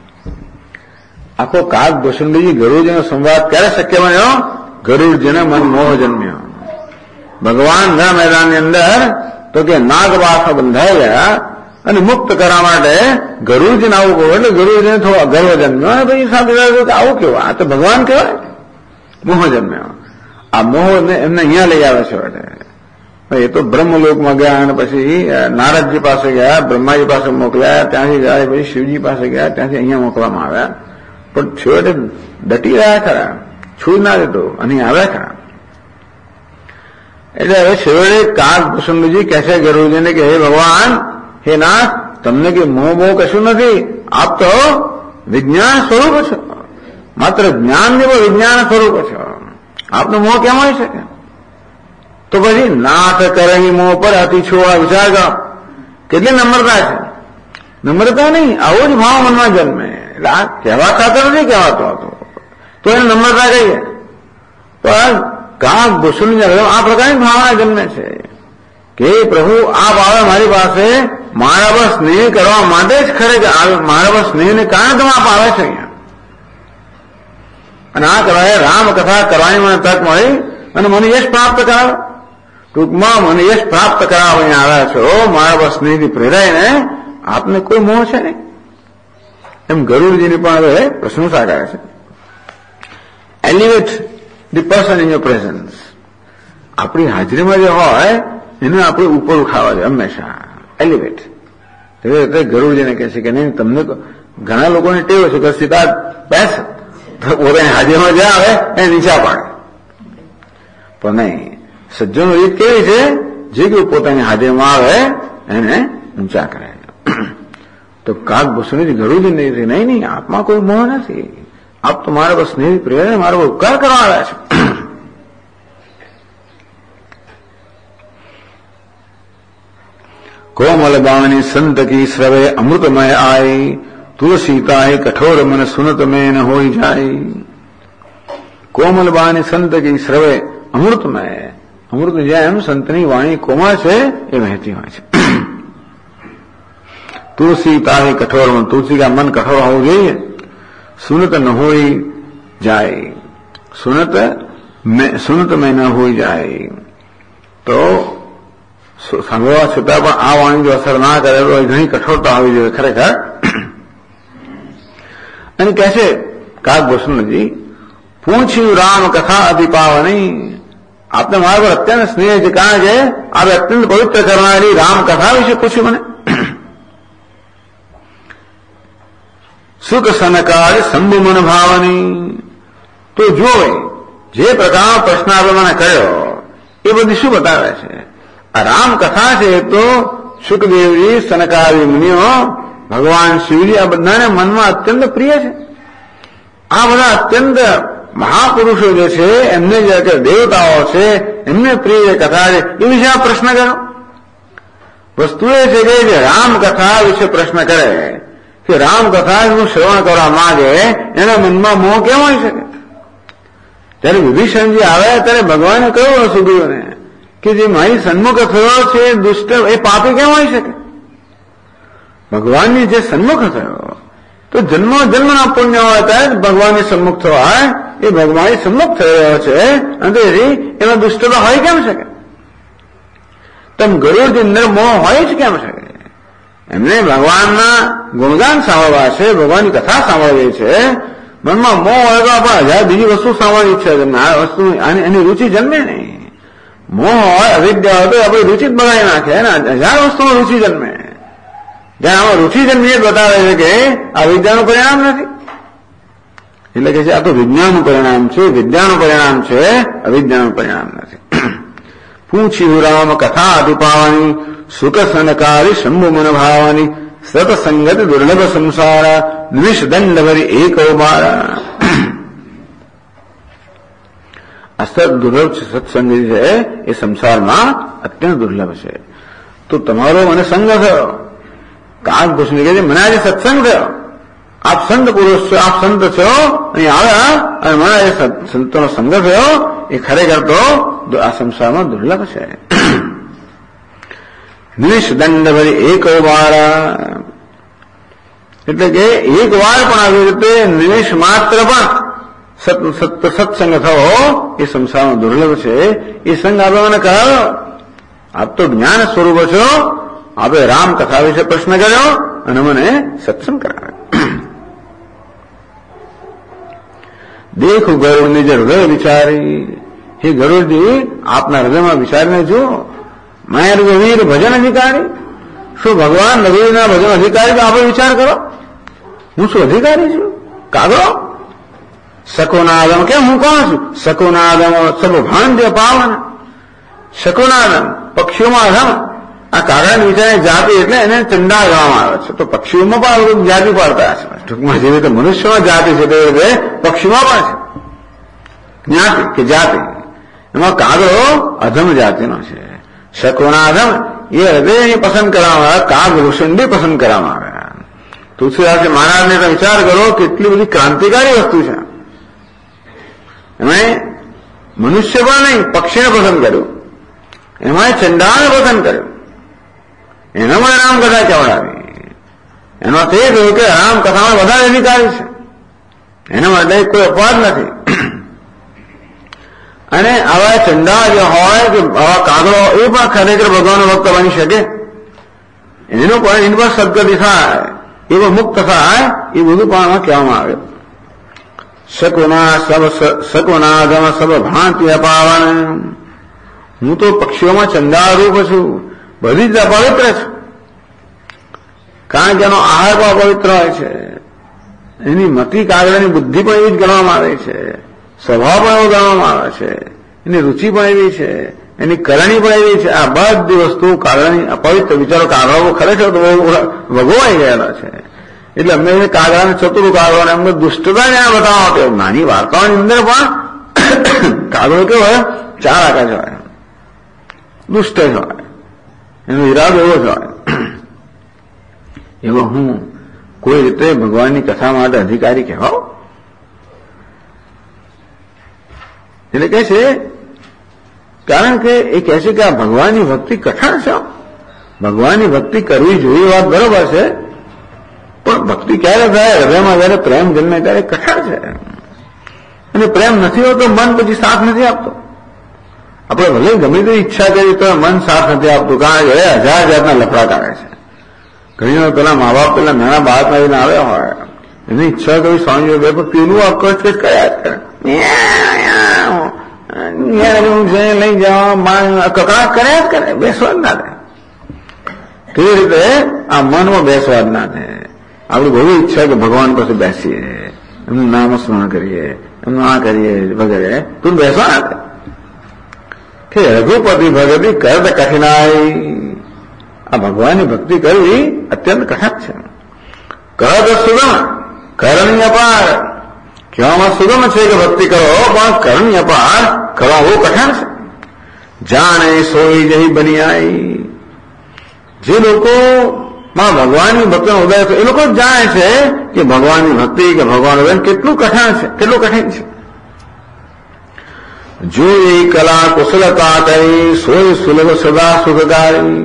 આખો કાગ ભૂષણજી ગરુડજીનો સંવાદ ક્યારે શક્ય બન્યો? ગરુડજીને મન મોહ જન્મ્યો. ભગવાનના મેદાનની અંદર તો કે નાગવાસમાં બંધાઈ ગયા અને મુક્ત કરવા માટે ગરુડજીને આવું કહું એટલે ગરુડજીને થોડો ગર્વ જન્મ્યો. અને પછી સાથે આવું કેવું? આ તો ભગવાન કહેવાય. મોહ જન્મ્યો. આ મોહને એમને અહીંયા લઈ આવે છે. એ તો બ્રહ્મલોકમાં ગયા અને પછી નારદજી પાસે ગયા, બ્રહ્માજી પાસે મોકલ્યા, ત્યાંથી ગયા, પછી શિવજી પાસે ગયા, ત્યાંથી અહીંયા મોકલવામાં આવ્યા. પણ છેવટે ડટી રહ્યા ખરા, છૂટ ના દેતો અને આવ્યા ખરા. એટલે હવે છેવટે કાગ ભૂષણજી કહે છે ગરુડજીને કે હે ભગવાન, હે નાથ, તમને કે મોહ મોહ કશું નથી. આપ તો વિજ્ઞાન સ્વરૂપ છો, માત્ર જ્ઞાન જેવો વિજ્ઞાન સ્વરૂપ છો. આપનો મોહ કેમ હોય શકે? તો પછી નાથ કરહી મોહ પર અતિ છોડા. વિચાર કરો કેટલી નમ્રતા છે. નમ્રતા નહીં, આવો જ ભાવ મનમાં જન્મે. એટલે આ કહેવા ખાતર નથી કહેવાતો હતો, તો એને નમ્રતા કહીએ. તો કાગ ભૂષણ આ પ્રકારની ભાવના જન્મે છે કે પ્રભુ આપ આવે મારી પાસે મારા પર સ્નેહ કરવા માટે જ ખરેખર મારા પર સ્નેહને કારણે તમે આપ આવે છે અહીંયા. અને આ કહેવાય રામ કથા કરવાની મને તક મળી અને મને યશ પ્રાપ્ત કરાવે. ટૂંકમાં મને યશ પ્રાપ્ત કરાવવા અહીંયા આવ્યા છો, મારા પર સ્નેહથી પ્રેરાઈને આપને કોઈ મોહ છે નહીં. એમ ગરુડજીની પણ હવે પ્રશંસા કરે છે. Elevate the person in your presence. આપણી હાજરીમાં જે હોય એને આપણે ઉપર ઉઠાવવા જોઈએ હંમેશા. એલિવેટ. એવી રીતે ગરુડજીને કહે છે કે નહીં, તમને ઘણા લોકોને ટેવ છે કે સીધા બેસ પોતાની હાજરીમાં જે આવે એને નીચા પાડે. પણ નહીં, સજ્જનો રીત કેવી છે, જે કે પોતાની હાજરીમાં આવે એને ઊંચા કરે. તો કાગભૂષણજી ગરુડજી નહીં, આપમાં કોઈ મોહ નથી. આપ તો મારા પર સ્નેહ પ્રેરણા મારો ઉપકાર કરવા આવ્યા છે. कोमल बाणी संत की स्रवे अमृतमय आई, तुलसीता है कठोर मन सुनत में न हो जाए. कोमल बाणी संत की स्रवे अमृतमय. અમૃત જેમ સંતની વાણી કોમળ છે એ વહેતી હોય છે. તુલસીતા હે કઠોર મન. તુલસી કા મન કઠોર હોવું જોઈએ. સુનત ન હોઈ જાય. સુનત में ન હોઈ જાય. તો સાંભળવા છતાં પણ આ વાણી જો અસર ના કરે તો ઘણી કઠોરતા હોવી જોઈએ ખરેખર. અને કહે છે કાગભૂષણજી, પૂછ્યું રામ કથા અતિ પાવની. આપને મારા પર અત્યંત સ્નેહ છે, કારણ કે આપણે અત્યંત પવિત્ર કરનારી રામ કથા વિશે પૂછ્યું મને. સુખ સનકાર શંભુ મન ભાવની. તો જુઓ જે પ્રકારનો પ્રશ્ન આપણે મને કર્યો એ બધી શું બતાવે છે. આ રામ કથા છે તો સુખદેવજી, સનકાદી મુનિઓ, ભગવાન શિવજી આ બધાને મનમાં અત્યંત પ્રિય છે. આ બધા અત્યંત મહાપુરુષો જે છે એમને જે દેવતાઓ છે એમને પ્રિય કથા છે એ વિશે આ પ્રશ્ન કરો. વસ્તુ એ છે કે જે રામ કથા વિશે પ્રશ્ન કરે કે રામ કથાનું શ્રવણ કરવા માંગે એના મનમાં મોહ કેમ હોઈ શકે. ત્યારે વિભીષણજી આવ્યા ત્યારે ભગવાને કહ્યું સુગ્રીવને કે જે મારી સન્મુખ થયો છે દુષ્ટ એ પાપી કેમ હોઈ શકે. ભગવાનની જે સન્મુખ થયો તો જન્મના પુણ્ય હોય ત્યારે ભગવાનની સન્મુખ થવાય. એ ભગવાનની સન્મુખ થઈ રહ્યો છે અને તેથી એમાં દુષ્ટતા હોય કેમ શકે. તેમ ગરુડની અંદર મોહ હોય જ કેમ શકે. એમને ભગવાનના ગુણગાન સાંભળવા છે, ભગવાનની કથા સાંભળવી છે. મનમાં મોહ હોય તો આપણે હજાર બીજી વસ્તુ સાંભળવી ઈચ્છા છે. આ વસ્તુ એની રુચિ જન્મે નહીં. મોહ હોય, અવિદ્યા હોય તો આપણી રુચિ જ બનાવી નાખે ને. હજાર વસ્તુમાં રુચિ જન્મે. જ્યાં આમાં રુચિ જન્મી એ બતાવે છે કે આ વિદ્યાનું પરિણામ નથી. એટલે કે છે આ તો વિજ્ઞાનનું પરિણામ છે, વિદ્યાનું પરિણામ છે, અવિદ્યાનું પરિણામ નથી. પૂછ્યું રામ કથા અતિપાવાની, સુખ સનકારી શંભુ મન ભાવાની, સતસંગત દુર્લભ સંસારા, નિમિષ દંડ ભરી એક બારા. આ સત દુર્લભ સત્સંગ છે એ સંસારમાં અત્યંત દુર્લભ છે. તો તમારો મને સંગ થયો. કાગભૂષણ કહે છે મને આજે સત્સંગ થયો. આપ સંત પુરુષ છો, આપ સંત છો, અહીં આવ્યા અને મને આજે સંતોનો સંગ થયો. એ ખરેખર તો આ સંસારમાં દુર્લભ છે. નિમિષ દંડ ભરી એક બારા. એટલે કે એક વાર પણ આવી રીતે નિમિષ માત્ર પણ સત્સંગ થવો એ સંસારમાં દુર્લભ છે. એ સંગ આપણે મને કરાવ્યો. આપ તો જ્ઞાન સ્વરૂપ છો. આપણે રામ કથા વિશે પ્રશ્ન કર્યો અને મને સત્સંગ કરાવ્યો. દેખું ગરુડ નિજ હૃદય વિચારી. હે ગરુડજી, આપના હૃદયમાં વિચારીને જુઓ. મેં રઘુવીર ભજન અધિકારી. શું ભગવાન રઘુવીરના ભજન અધિકારી તો આપણે વિચાર કરો. હું શું અધિકારી છું? કાગડો. શકોનાદમ કેમ હું કોણ છું? શકોનાદમ સર્વ ભાંડ્ય પાવન. શકોનાદમ પક્ષીઓમાં રમ. આ કાગડાની વિચારની જાતિ એટલે એને ચંડાળ ગણવામાં આવે છે. તો પક્ષીઓમાં પણ જાતિ પાડતા છે. ટૂંકમાં જેવી રીતે મનુષ્યમાં જાતિ છે તેવી રીતે પક્ષીમાં પણ છે જ્ઞાતિ કે જાતિ. એમાં કાગડો અધમ જાતિનો છે. શકોનાદમ એ હૃદય પસંદ કરવામાં આવે. કાગભૂષણ બી પસંદ કરવામાં આવે. તુલસીદાસજી મહારાજને વિચાર કરો કેટલી બધી ક્રાંતિકારી વસ્તુ છે. એમાં મનુષ્ય પણ નહીં પક્ષીને પસંદ કર્યું. એમાં ચંડાળને પસંદ કર્યું. એના માટે રામકથા કેવડાવી. એનો અર્થ એ થયો કે રામકથામાં વધારે અધિકારી છે, એના માટે કોઈ અપવાદ નથી. અને આવા ચંડા જે હોય કે આવા કાગળો એ પણ ખરેખર ભગવાનનો ભક્ત બની શકે, એનું પણ એની પર સદગતિ થાય, એવો મુક્ત થાય, એ બધું પણ આમાં કહેવામાં આવે. સકુનાગમ સબ ભાંતિ અપાવન, હું તો પક્ષીઓમાં ચંડા રૂપ છું, બધી જ અપવિત્ર છું. કારણ કે એનો આહાર પણ અપવિત્ર હોય છે, એની મતિ કાગળની બુદ્ધિ પણ એવી જ ગણવામાં આવે છે, સ્વભાવ પણ એવો ગણવામાં આવે છે, એની રુચિ પણ એવી છે, એની કરણી પણ એવી છે. આ બધી વસ્તુ કાગળની અપવિત્ર વિચારો. કાગળો ખરેખર તો ભગવાઈ ગયેલા છે. એટલે અમને કાગળાને ચતુર કાગળોને અમને દુષ્ટતા જ્યાં બતાવવા આવે. નાની વાર્તાઓની અંદર પણ કાગળો કેવો હોય, ચાર આકાશ હોય, દુષ્ટ જ હોય, એનો ઈરાદો એવો જ હોય. એવો હું કોઈ રીતે ભગવાનની કથા માટે અધિકારી કહેવાઓ? એટલે કહે છે, કારણ કે એ કહે છે કે આ ભગવાનની ભક્તિ કઠણ છે. ભગવાનની ભક્તિ કરવી જોઈએ, વાત બરોબર છે, પણ ભક્તિ ક્યારે થાય? હૃદયમાં જયારે પ્રેમ જન્મે ત્યારે કઠણ છે. અને પ્રેમ નથી હોતો, મન પછી સાથ નથી આપતો. આપણે ભલે ગમે તે ઈચ્છા કરી તો મન સાથ નથી આપતું, કારણ કે હજાર જાતના લફડા કાઢે છે. ઘણી વાર પેલા મા બાપ પેલા નાના બાળક આવીને આવ્યા હોય, એની ઈચ્છા કરી સ્વામી બે પેલું આ કચ્છ કયા કરે, લઈ જવા કકડાટ કર્યા જ કરે, બેસવા જ ના દે. કેવી રીતે આ મનમાં બેસવા જ ના દે. આપણી બહુ ઈચ્છા કે ભગવાન પાસે બેસીએ, એમનું નામ સ્મરણ કરીએ, એમનું આ કરીએ વગેરે, તું બેસવા ના દે. કે રઘુપતિ ભગતિ કરત કઠિનાઈ, આ ભગવાનની ભક્તિ કરવી અત્યંત કઠણ છે. કરત સુગમ કરણી અપાર, કહેવામાં સુગમ છે કે ભક્તિ કરો, પણ કરણી અપાર કરવા બહુ કઠણ છે. જાણે સોઈ જઈ બની આવી, જે લોકો માં ભગવાનની ભક્તિનો ઉદય છે એ લોકો જાણે છે કે ભગવાનની ભક્તિ કે ભગવાન ઉદય કેટલું કઠણ છે, કેટલું કઠિન છે. જો એ કલા કુશલતા કરી સોય સુલભ સદા સુખકારી,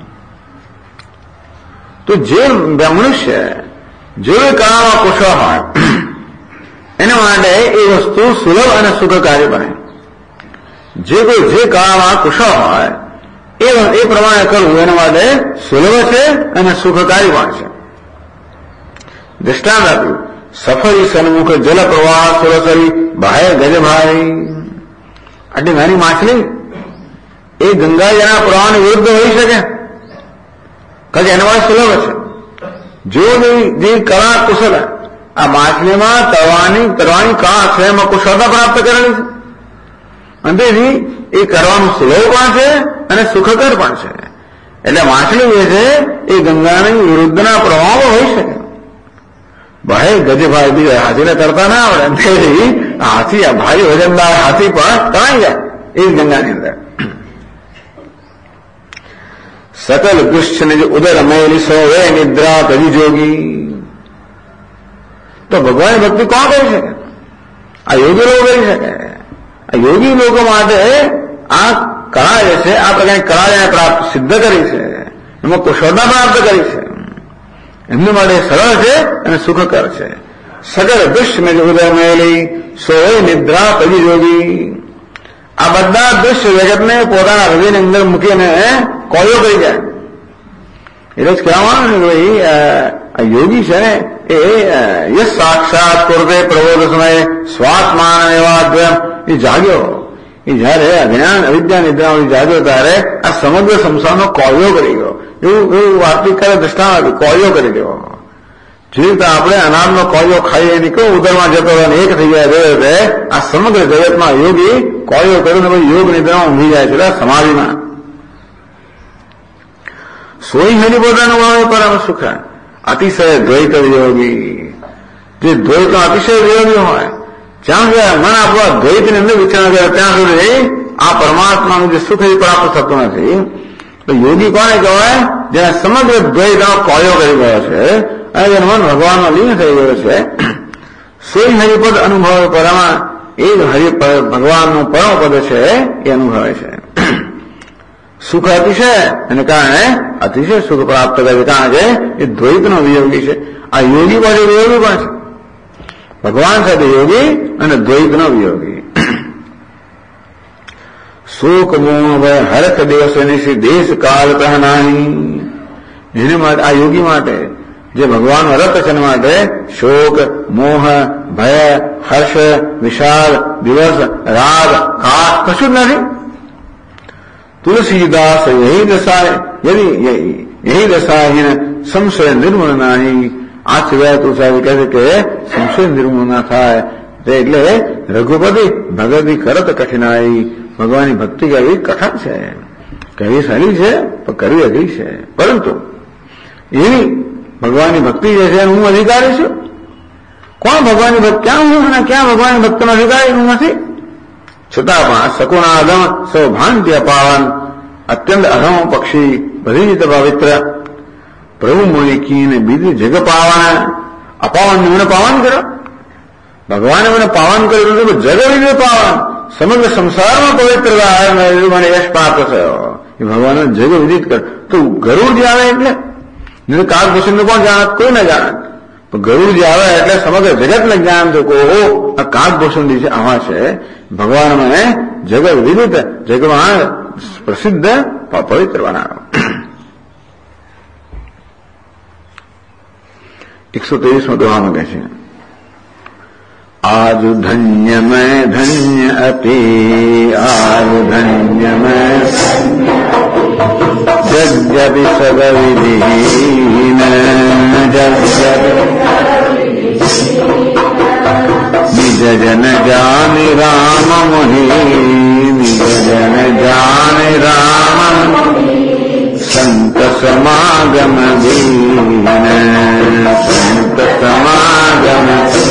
તો જે મનુષ્ય જો એ કળામાં કુશળ હોય એના માટે એ વસ્તુ સુલભ અને સુખકારી બને. જે કોઈ જે કળામાં કુશળ હોય એ પ્રમાણે કરવું એના માટે સુલભ છે અને સુખકારી પણ છે. દ્રષ્ટાંત આપ્યું, સફરી સન્મુખ જલ પ્રવાહ સુરસરી બાહ્ય ગજભાઈ. આટલી નાની માછલી એ ગંગાજળના પ્રવાહની વિરુદ્ધ હોઈ શકે, કારણ કે એના માટે સુલભ છે. જો જે કળા કુશલ, આ માછલીમાં તરવાની કળા છે, એમાં કુશળતા પ્રાપ્ત કરેલી છે, અને તેથી એ કરવાનું સુલભ પણ છે અને સુખકર પણ છે. એટલે માછલી જે છે એ ગંગાની વિરુદ્ધના પ્રવાહમાં હોઈ શકે. ભાઈ ગજભાઈ બીજા હાથીને તરતા ના આવડે, તેથી હાથી ભારી વજનદાર હાથી પણ તણાઈ જાય એ ગંગાની અંદર. સકલ ગુશ્ચને જે ઉદર મયેલી સોવે નિદ્રા તજી જોગી, તો ભગવાન ભક્તિ કોણ કરી શકે? આ યોગી લોકો કરી શકે. આ યોગી લોકો માટે આ કળા જે છે, આ પ્રકારની કળા જેને પ્રાપ્ત સિદ્ધ કરી છે, એમાં કુશળતા પ્રાપ્ત કરી છે, એમની માટે સરળ છે અને સુખકર છે. સકલ દૃશ્ય જે ઉદય મયેલી સોવે નિદ્રા તજી જોગી, આ બધા દૃશ્ય જગતને પોતાના હૃદયની અંદર મૂકીને કોયો કરી જાય. એટલે જ કહેવાનું ને ભાઈ આ યોગી છે ને એ યશ સાક્ષાત પૂર્વે પ્રબોધ સમયે શ્વાસમાન એવા એ જાગ્યો, એ જયારે અજ્ઞાન અવિદ્યા નિદ્રામાં જાગ્યો ત્યારે આ સમગ્ર સંસારનો કોયો કરી ગયો. એવું વાર્તિક કરે દ્રષ્ટાંત આપ્યું, કોયો કરી દેવો. જે રીતે આપણે અનાજનો કોયો ખાઈએ નીકળો ઉદરમાં જતો અને એક થઈ જાય રહે, આ સમગ્ર જગતમાં યોગી કોયો કર્યો ને યોગ નિદ્રામાં ઊંઘી જાય છે, સમાધિમાં. સોઈ હરી પોતાનું ભાવે પરમ સુખ, અતિશય દ્વૈત વિયોગી, જે દ્વૈતનો અતિશય વિયોગી હોય, જ્યાં સુધી મન આપવા દ્વૈતની અંદર વિચાર કરે ત્યાં સુધી આ પરમાત્માનું જે સુખ એ પ્રાપ્ત થતું નથી. તો યોગી કોને કહેવાય? જેને સમગ્ર દ્વૈતનો કોયો કરી ગયો છે અને જેનું મન ભગવાનમાં લીન થઈ ગયો છે. સોઈ હરિપદ અનુભવ પરમાં, એ જ ભગવાનનું પરમ પદ છે એ અનુભવે છે. સુખ અતિશય એને કારણે અતિશય સુખ પ્રાપ્ત કરે, કારણ કે એ દ્વૈતનો વિયોગી છે. આ યોગી પાસે વિયોગી પણ છે, ભગવાન સાથે યોગી અને દ્વૈતનો વિયોગી. શોક મોહ ભય હરક દેશ નિશી દેશ કાળ કહનાની. એને માટે આ યોગી માટે જે ભગવાન રત છે એના માટે શોક મોહ ભય હર્ષ વિષાદ દિવસ રાત કાળ કશું જ નથી. तुलसीदास यही दशा है, यही दशा है संशय निर्मूल नहीं. આ સિવાય તુલસી કહે છે કે સંશય નિર્મૂળ ના થાય. એટલે રઘુપતિ ભગવતી કરત કઠિનાઈ. ભગવાનની ભક્તિ કરવી કઠણ છે, કહેવી સહેલી છે પણ કરવી અઘરી છે. પરંતુ એવી ભગવાનની ભક્તિ જે છે હું અધિકારી છું. કોણ ભગવાનની ભક્તિ? ક્યાં હું અને ક્યાં ભગવાનની ભક્તિનો અધિકારી હું નથી. છતાં પણ સકુણા અધમ સૌભાંતિ અપાવન અત્યંત અધમ પક્ષી બધી રીતે પવિત્ર પ્રભુ મોલિકીને બીજી જગ પાવન અપાવન મને પાવન કરો. ભગવાને મને પાવન કર્યું તો જગ રીતે પાવન સમગ્ર સંસારમાં પવિત્રતા મને યશ પ્રાપ્ત થયો. એ ભગવાન જગ વિદિત કર. તો ગરુડ જે આવે એટલે કાગભૂષણ કોણ જાણત? કોઈ ના જાણત. ગરુડ જે આવે એટલે સમગ્ર જગતને જ્ઞાન થયું કે ઓહો આ કાગભૂષણ જે આવા છે. ભગવાન મને જગત વિદિત જગમાં પ્રસિદ્ધ પવિત્ર બનાવ્યો. 123 દોહામાં કહે છે આજ ધન્ય મેં ધન્ય અતિ આજ ધન્ય મેં જગ્યપિ સદવિધીન નિજ જન જાનિ રામ મોહી નિજ જન જાનિ રામ સંત સમાગમ દીન સંત સમાગમ.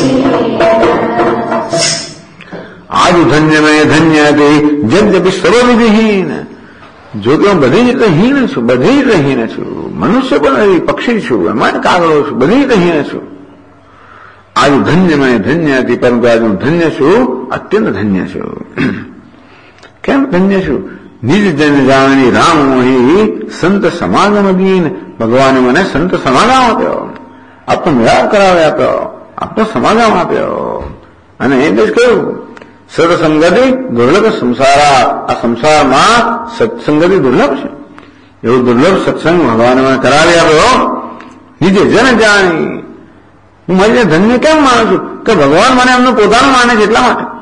આજ ધન્ય મેં ધન્ય હતી જગ્યપિ સર્વવિધિહીન. જો કે હું બધી રીતે હીન છું, બધી રીતે હીન છું. મનુષ્ય પણ નથી, પક્ષી છું, એમાં કાગડો છું, બધી રીતે હીન છું. આજ ધન્ય મેં ધન્ય હતી, પરંતુ આજે હું ધન્ય છું, અત્યંત ધન્ય છું. કેમ ધન્ય છું? નિજ જન જાણી રામ મોહી સંત સમાગમ દીન. ભગવાને મને સંત સમાગમ આપ્યો, આપનો મેળાપ કરાવી આપ્યો, આપનો સમાગમ આપ્યો. અને એ જ કહ્યું સત્સંગતિ દુર્લભ સંસારા. આ સંસારમાં સત્સંગતિ દુર્લભ છે. એવું દુર્લભ સત્સંગ ભગવાને મને કરાવી આપ્યો. નિજ જન જાણી. હું મને ધન્ય કેમ માનું છું? કે ભગવાન મને એમનું પોતાનું માને છે એટલા માટે.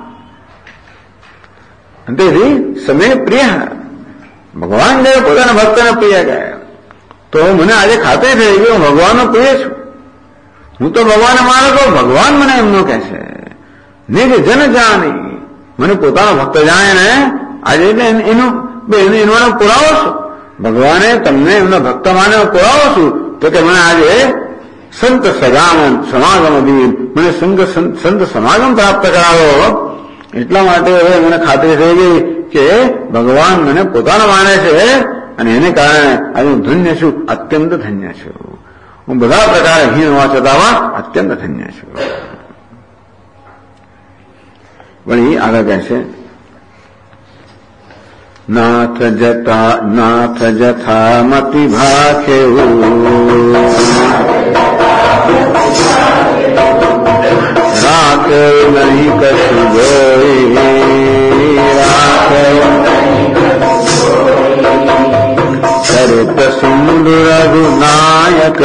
તેથી સમય પ્રિય ભગવાન જે પોતાના ભક્તને પ્રિય કહે તો મને આજે ખાતરી થઈ ગઈ હું ભગવાનનો પ્રિય છું. હું તો ભગવાનને માનું તો ભગવાન મને એમનો કહે છે. નિજ જન જાણી. મને પોતાનો ભક્ત જાણે ને આજે એનો પુરાવો છું. ભગવાને તમને એમના ભક્ત માને પુરાવો છું તો કે મને આજે સંત સમાગમ દીન મને સંત સમાગમ પ્રાપ્ત કરાવો. એટલા માટે હવે મને ખાતરી થઈ ગઈ કે ભગવાન મને પોતાનો માને છે અને એને કારણે આજે હું ધન્ય છું, અત્યંત ધન્ય છું. હું બધા પ્રકારે હીન હોવા છતાં અત્યંત ધન્ય છું. વળી આગળ કહે છે નાથ જથા મતિ ભાખેવું રાખે નહીં કશું જોઈ રાખે ચરિત સિંધુ રઘુનાયક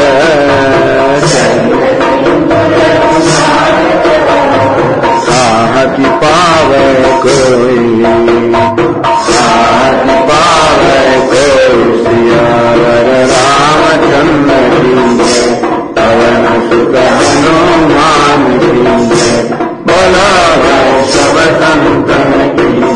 સાહતિ પાવે કોઈ સાહતિ પાવે કોઈ સિયાવર રામચંદ્ર કી પવન સુત હનુમાન કી બોલો સબ સંતન કી.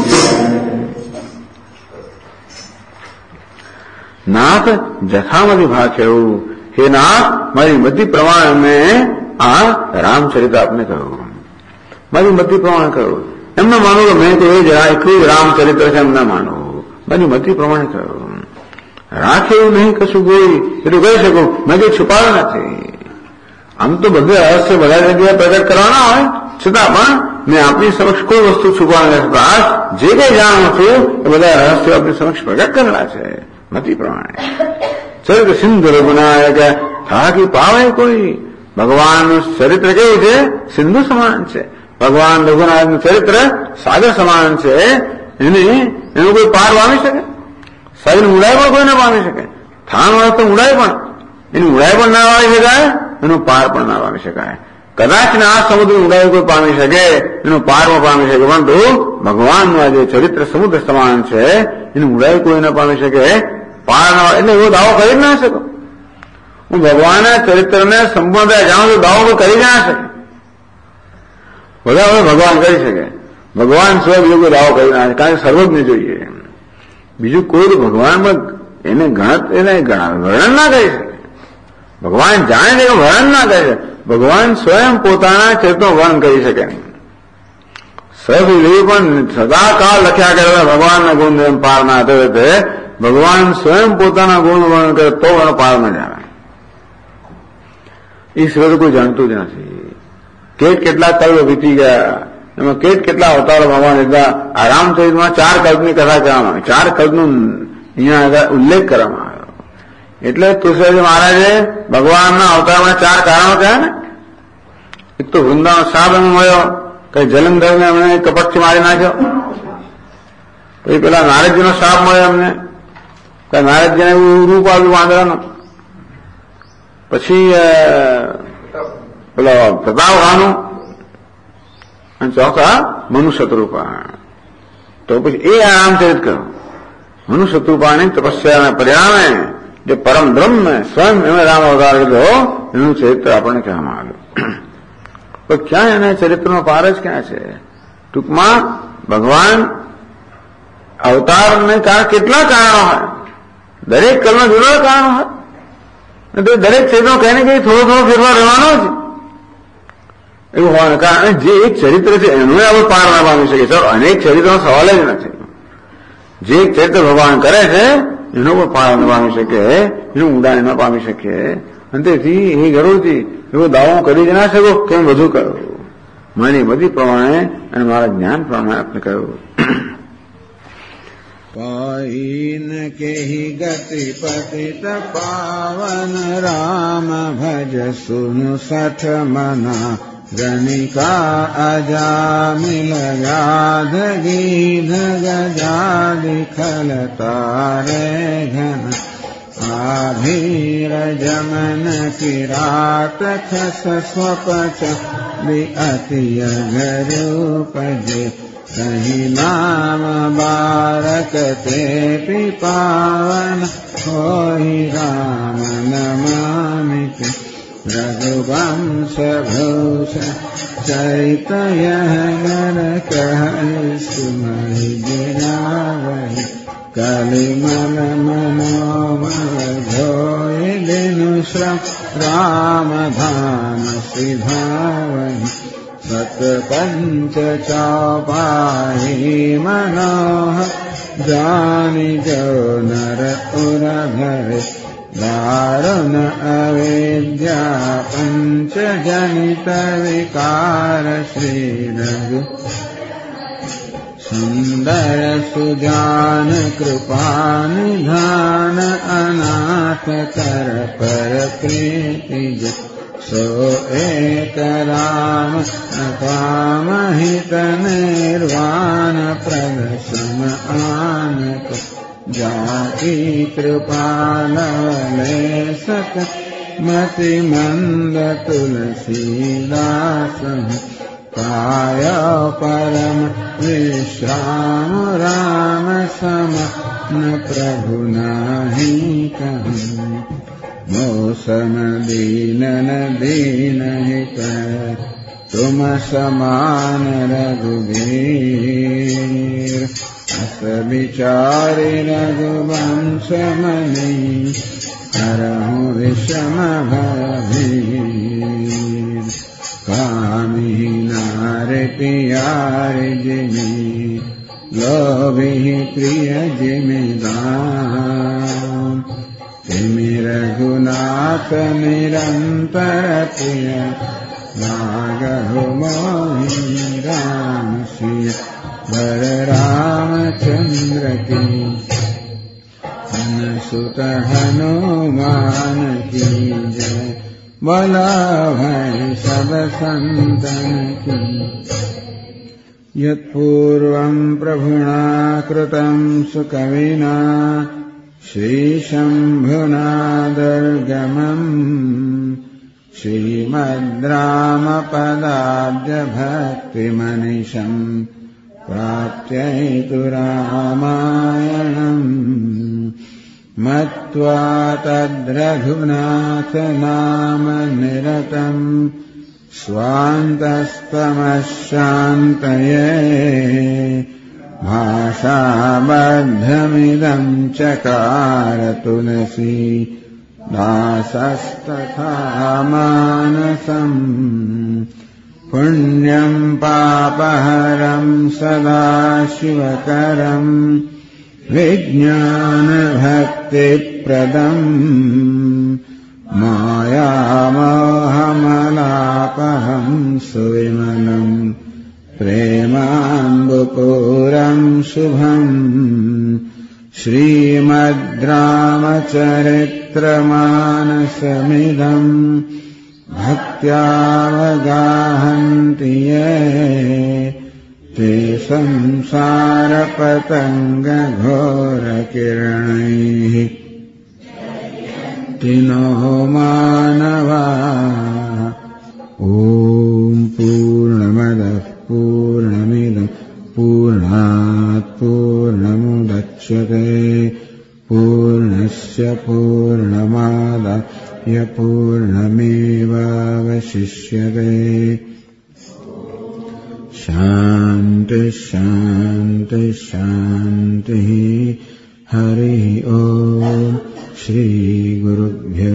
નાથ જથામતી ભાખ્યું. હે નાથ મારી મતિ પ્રમાણે મેં આ રામચરિત આપને કહ્યું. મારી મતિ પ્રમાણે કહ્યું. એમ ના માનો કે મેં તો એ જ એટલું જ રામચરિત્ર છે એમ ના માનો. મારી મતિ પ્રમાણે કહ્યું. રાખે એવું નહીં કશું ગોઈ એટલું કહી શકું મેં કઈ છુપાવ્યું નથી. આમ તો બધે રહસ્ય બધા જગ્યાએ પ્રગટ કરવાના હોય છતાં પણ મેં આપની સમક્ષ કોઈ વસ્તુ છુપાવી નથી. દાસ જે કંઈ જાણું છું એ બધા રહસ્યો આપની સમક્ષ પ્રગટ કરેલા છે મતિ પ્રમાણે. ચરિત્ર સિંધુ રઘુનાયક થાકી પાવે કોઈ. ભગવાનનું ચરિત્ર કેવું છે? સિંધુ સમાન છે. ભગવાન રઘુનાથનું ચરિત્ર સાગર સમાન છે. એનું કોઈ પાર પામી શકે? સાગરની ઊંડાઈ પણ કોઈ ના પામી શકે. થાન હોય તો ઊંડાઈ પણ, એની ઊંડાઈ પણ ના પામી શકાય, એનું પાર પણ ના પામી શકાય. કદાચ ને આ સમુદ્ર ઊંડાઈ કોઈ પામી શકે, એનું પાર પણ પામી શકે, પરંતુ ભગવાનનું આ જે ચરિત્ર સમુદ્ર સમાન છે એની ઊંડાઈ કોઈ ના પામી શકે, પાર ના. એટલે એવો દાવો કરી જ ના શકો. હું ભગવાનના ચરિત્રને સંપૂર્ણ જાણું છું, દાવો કરી જ ના શકે. બધા ભગવાન કરી શકે, ભગવાન સિવાય બીજો કોઈ દાવો કરી ના શકે, કારણ કે સર્વજ્ઞ જોઈએ. બીજું કોઈ ભગવાનમાં એને વર્ણન ના કરી શકે. ભગવાન જાણે છે કે વર્ણન ના કરી શકે. ભગવાન સ્વયં પોતાના ચરિત્રનું વર્ણન કરી શકે નહીં. સહદેવ પણ સદાકાળ લખ્યા કરે ભગવાનના ગુણ એમ પાર ના થયો. ભગવાન સ્વયં પોતાના ગુણ વર્ણન કરે તો એનો પાર ન જાણે. એ સિવાય કોઈ જાણતું જ નથી. કેટલા કલ્પ વીતી ગયા, એમાં કેટલા અવતારો ભગવાન લીધા. આ રામચરિતમાં 4 કલ્પની કથા કરવામાં આવી, 4 કલ્પનું અહીંયા ઉલ્લેખ કરવામાં આવ્યો. એટલે તુલસીદાસ મહારાજે ભગવાનના અવતારમાં 4 કારણો કહ્યા ને. એક તો વૃંદાવન સાપ એમ મળ્યો, કઈ જલંધરને એમને કપટથી મારી નાખ્યો. પછી પેલા નારદજીનો સાપ મળ્યો એમને, કઈ નારદજીને એવું રૂપ આવ્યું વાંદરાનું. પછી પેલો પ્રતાપ ખાનું, અને ચોથા મનુશત્રુપા. તો પછી એ રામચરિત કહ્યું. મનુશત્રુપાની તપસ્યાના પરિણામે જે પરમ બ્રહ્મ સ્વયં એમણે રામ અવતાર લીધો, એનું ચરિત્ર આપણને કહેવામાં આવ્યું. તો ક્યાં એને ચરિત્રનો પાર જ ક્યાં છે? ટૂંકમાં ભગવાન અવતારને કેટલા કારણો હોય, દરેક કર્મમાં જુદા કારણો હોય. દરેક ચરિત્રો કઈ ને કઈ થોડો ફેરફાર રહેવાનો જ એવું હોવાને કારણે જે એક ચરિત્ર છે એનો આપણે પાર ના પામી શકીએ. સર, અનેક ચરિત્રનો સવાલ જ નથી. જે એક ચરિત્ર ભગવાન કરે છે એનો પણ પાર ન પામી શકે, એનું ઊંડાણ ન પામી શકે. અને તેથી એ જરૂરથી એવો દાવો કરી જ ના શકો કેમ બધું કહ્યું. મારી બધી પ્રમાણે અને મારા જ્ઞાન પ્રમાણે આપણે કહ્યું. પાઈન કેહી ગતિ પતિત પાવન રામ ભજ સુनु સઠ મના ગણિકા અજામિલ વ્યાધ ગીધ ગજાદિ ખલ તારે ઘન આભીર જમન કિરાત ખસ સ્વપચ વિઅતિય ગરૂપજે કહી નામ બારક તે પાવન હોઈ રામ નમામિ રઘુવંશ ભૂષ ચૈતય નર કહ સુમય गिरावहि કલિમલ મનોમલ ધોય દિનુ શ્રમ રામ ધામ સિધાવहि સતપંચ ચોપાહી મનોહ જાની જો નર ઉર ભરે દારુણ અવિદ્યા પંચ જનિત વિકાર શ્રી રઘુ સુંદર સુજાન કૃપા નિધાન અનાથ કર પર પ્રીતિજ સો એક રામ અકામ હિત નિર્વાણ પ્રદ સમ આનક જાકી કૃપાલવલે સત મતિ મંદ તુલસીદાસ કાય પરમ વિશ્રામ રામ સમ ન પ્રભુ નાહી કહું મૌસમ દીન દીન હિત तुम समान रघुवीर अस विचारि रघुवंश मणि हरहु विषम भयभीर कामी नार प्यारि जिमि लोभी प्रिय जिमिदान तिमि रघुनाथ निरंतर प्रिय नागहु मोहि राम सिया वर रामचंद्र की सुत हनुमान की जय बोला भाई सब संतन की यत्पूर्वम् प्रभुना कृतम् सुकविना श्रीशम्भुना दुर्गमम् श्रीमद्रामपदाब्जभक्तिमनिशम् प्राप्त्यैतु रामायणम् मत्वा तद्रघुनाथ नाम निरतम् स्वान्तस्तमःशान्तये भाषाबद्धमिदम् चकार तुलसी दासस्तथा मानसम् पुण्यम् पापहरम् सदा शिवकरम् विज्ञानभक्तिप्रदम् मायामोहमलापहम् सुविमलम् प्रेमाम्बुपूरम् शुभम् श्रीमद्रामचरित्रमानसमिदम् भक्त्यावगाहन्ति ये ते संसारपतङ्गघोरकिरणैः तिनो मानवा ॐ पूर्णमदः पूर्णमिदं पूर्णात् पूर्णमुदच्यते पूर्णस्य पूर्णमादाय पूर्णमेवावशिष्यते शान्ति शान्ति शान्तिः हरिः ॐ श्रीगुरुभ्यो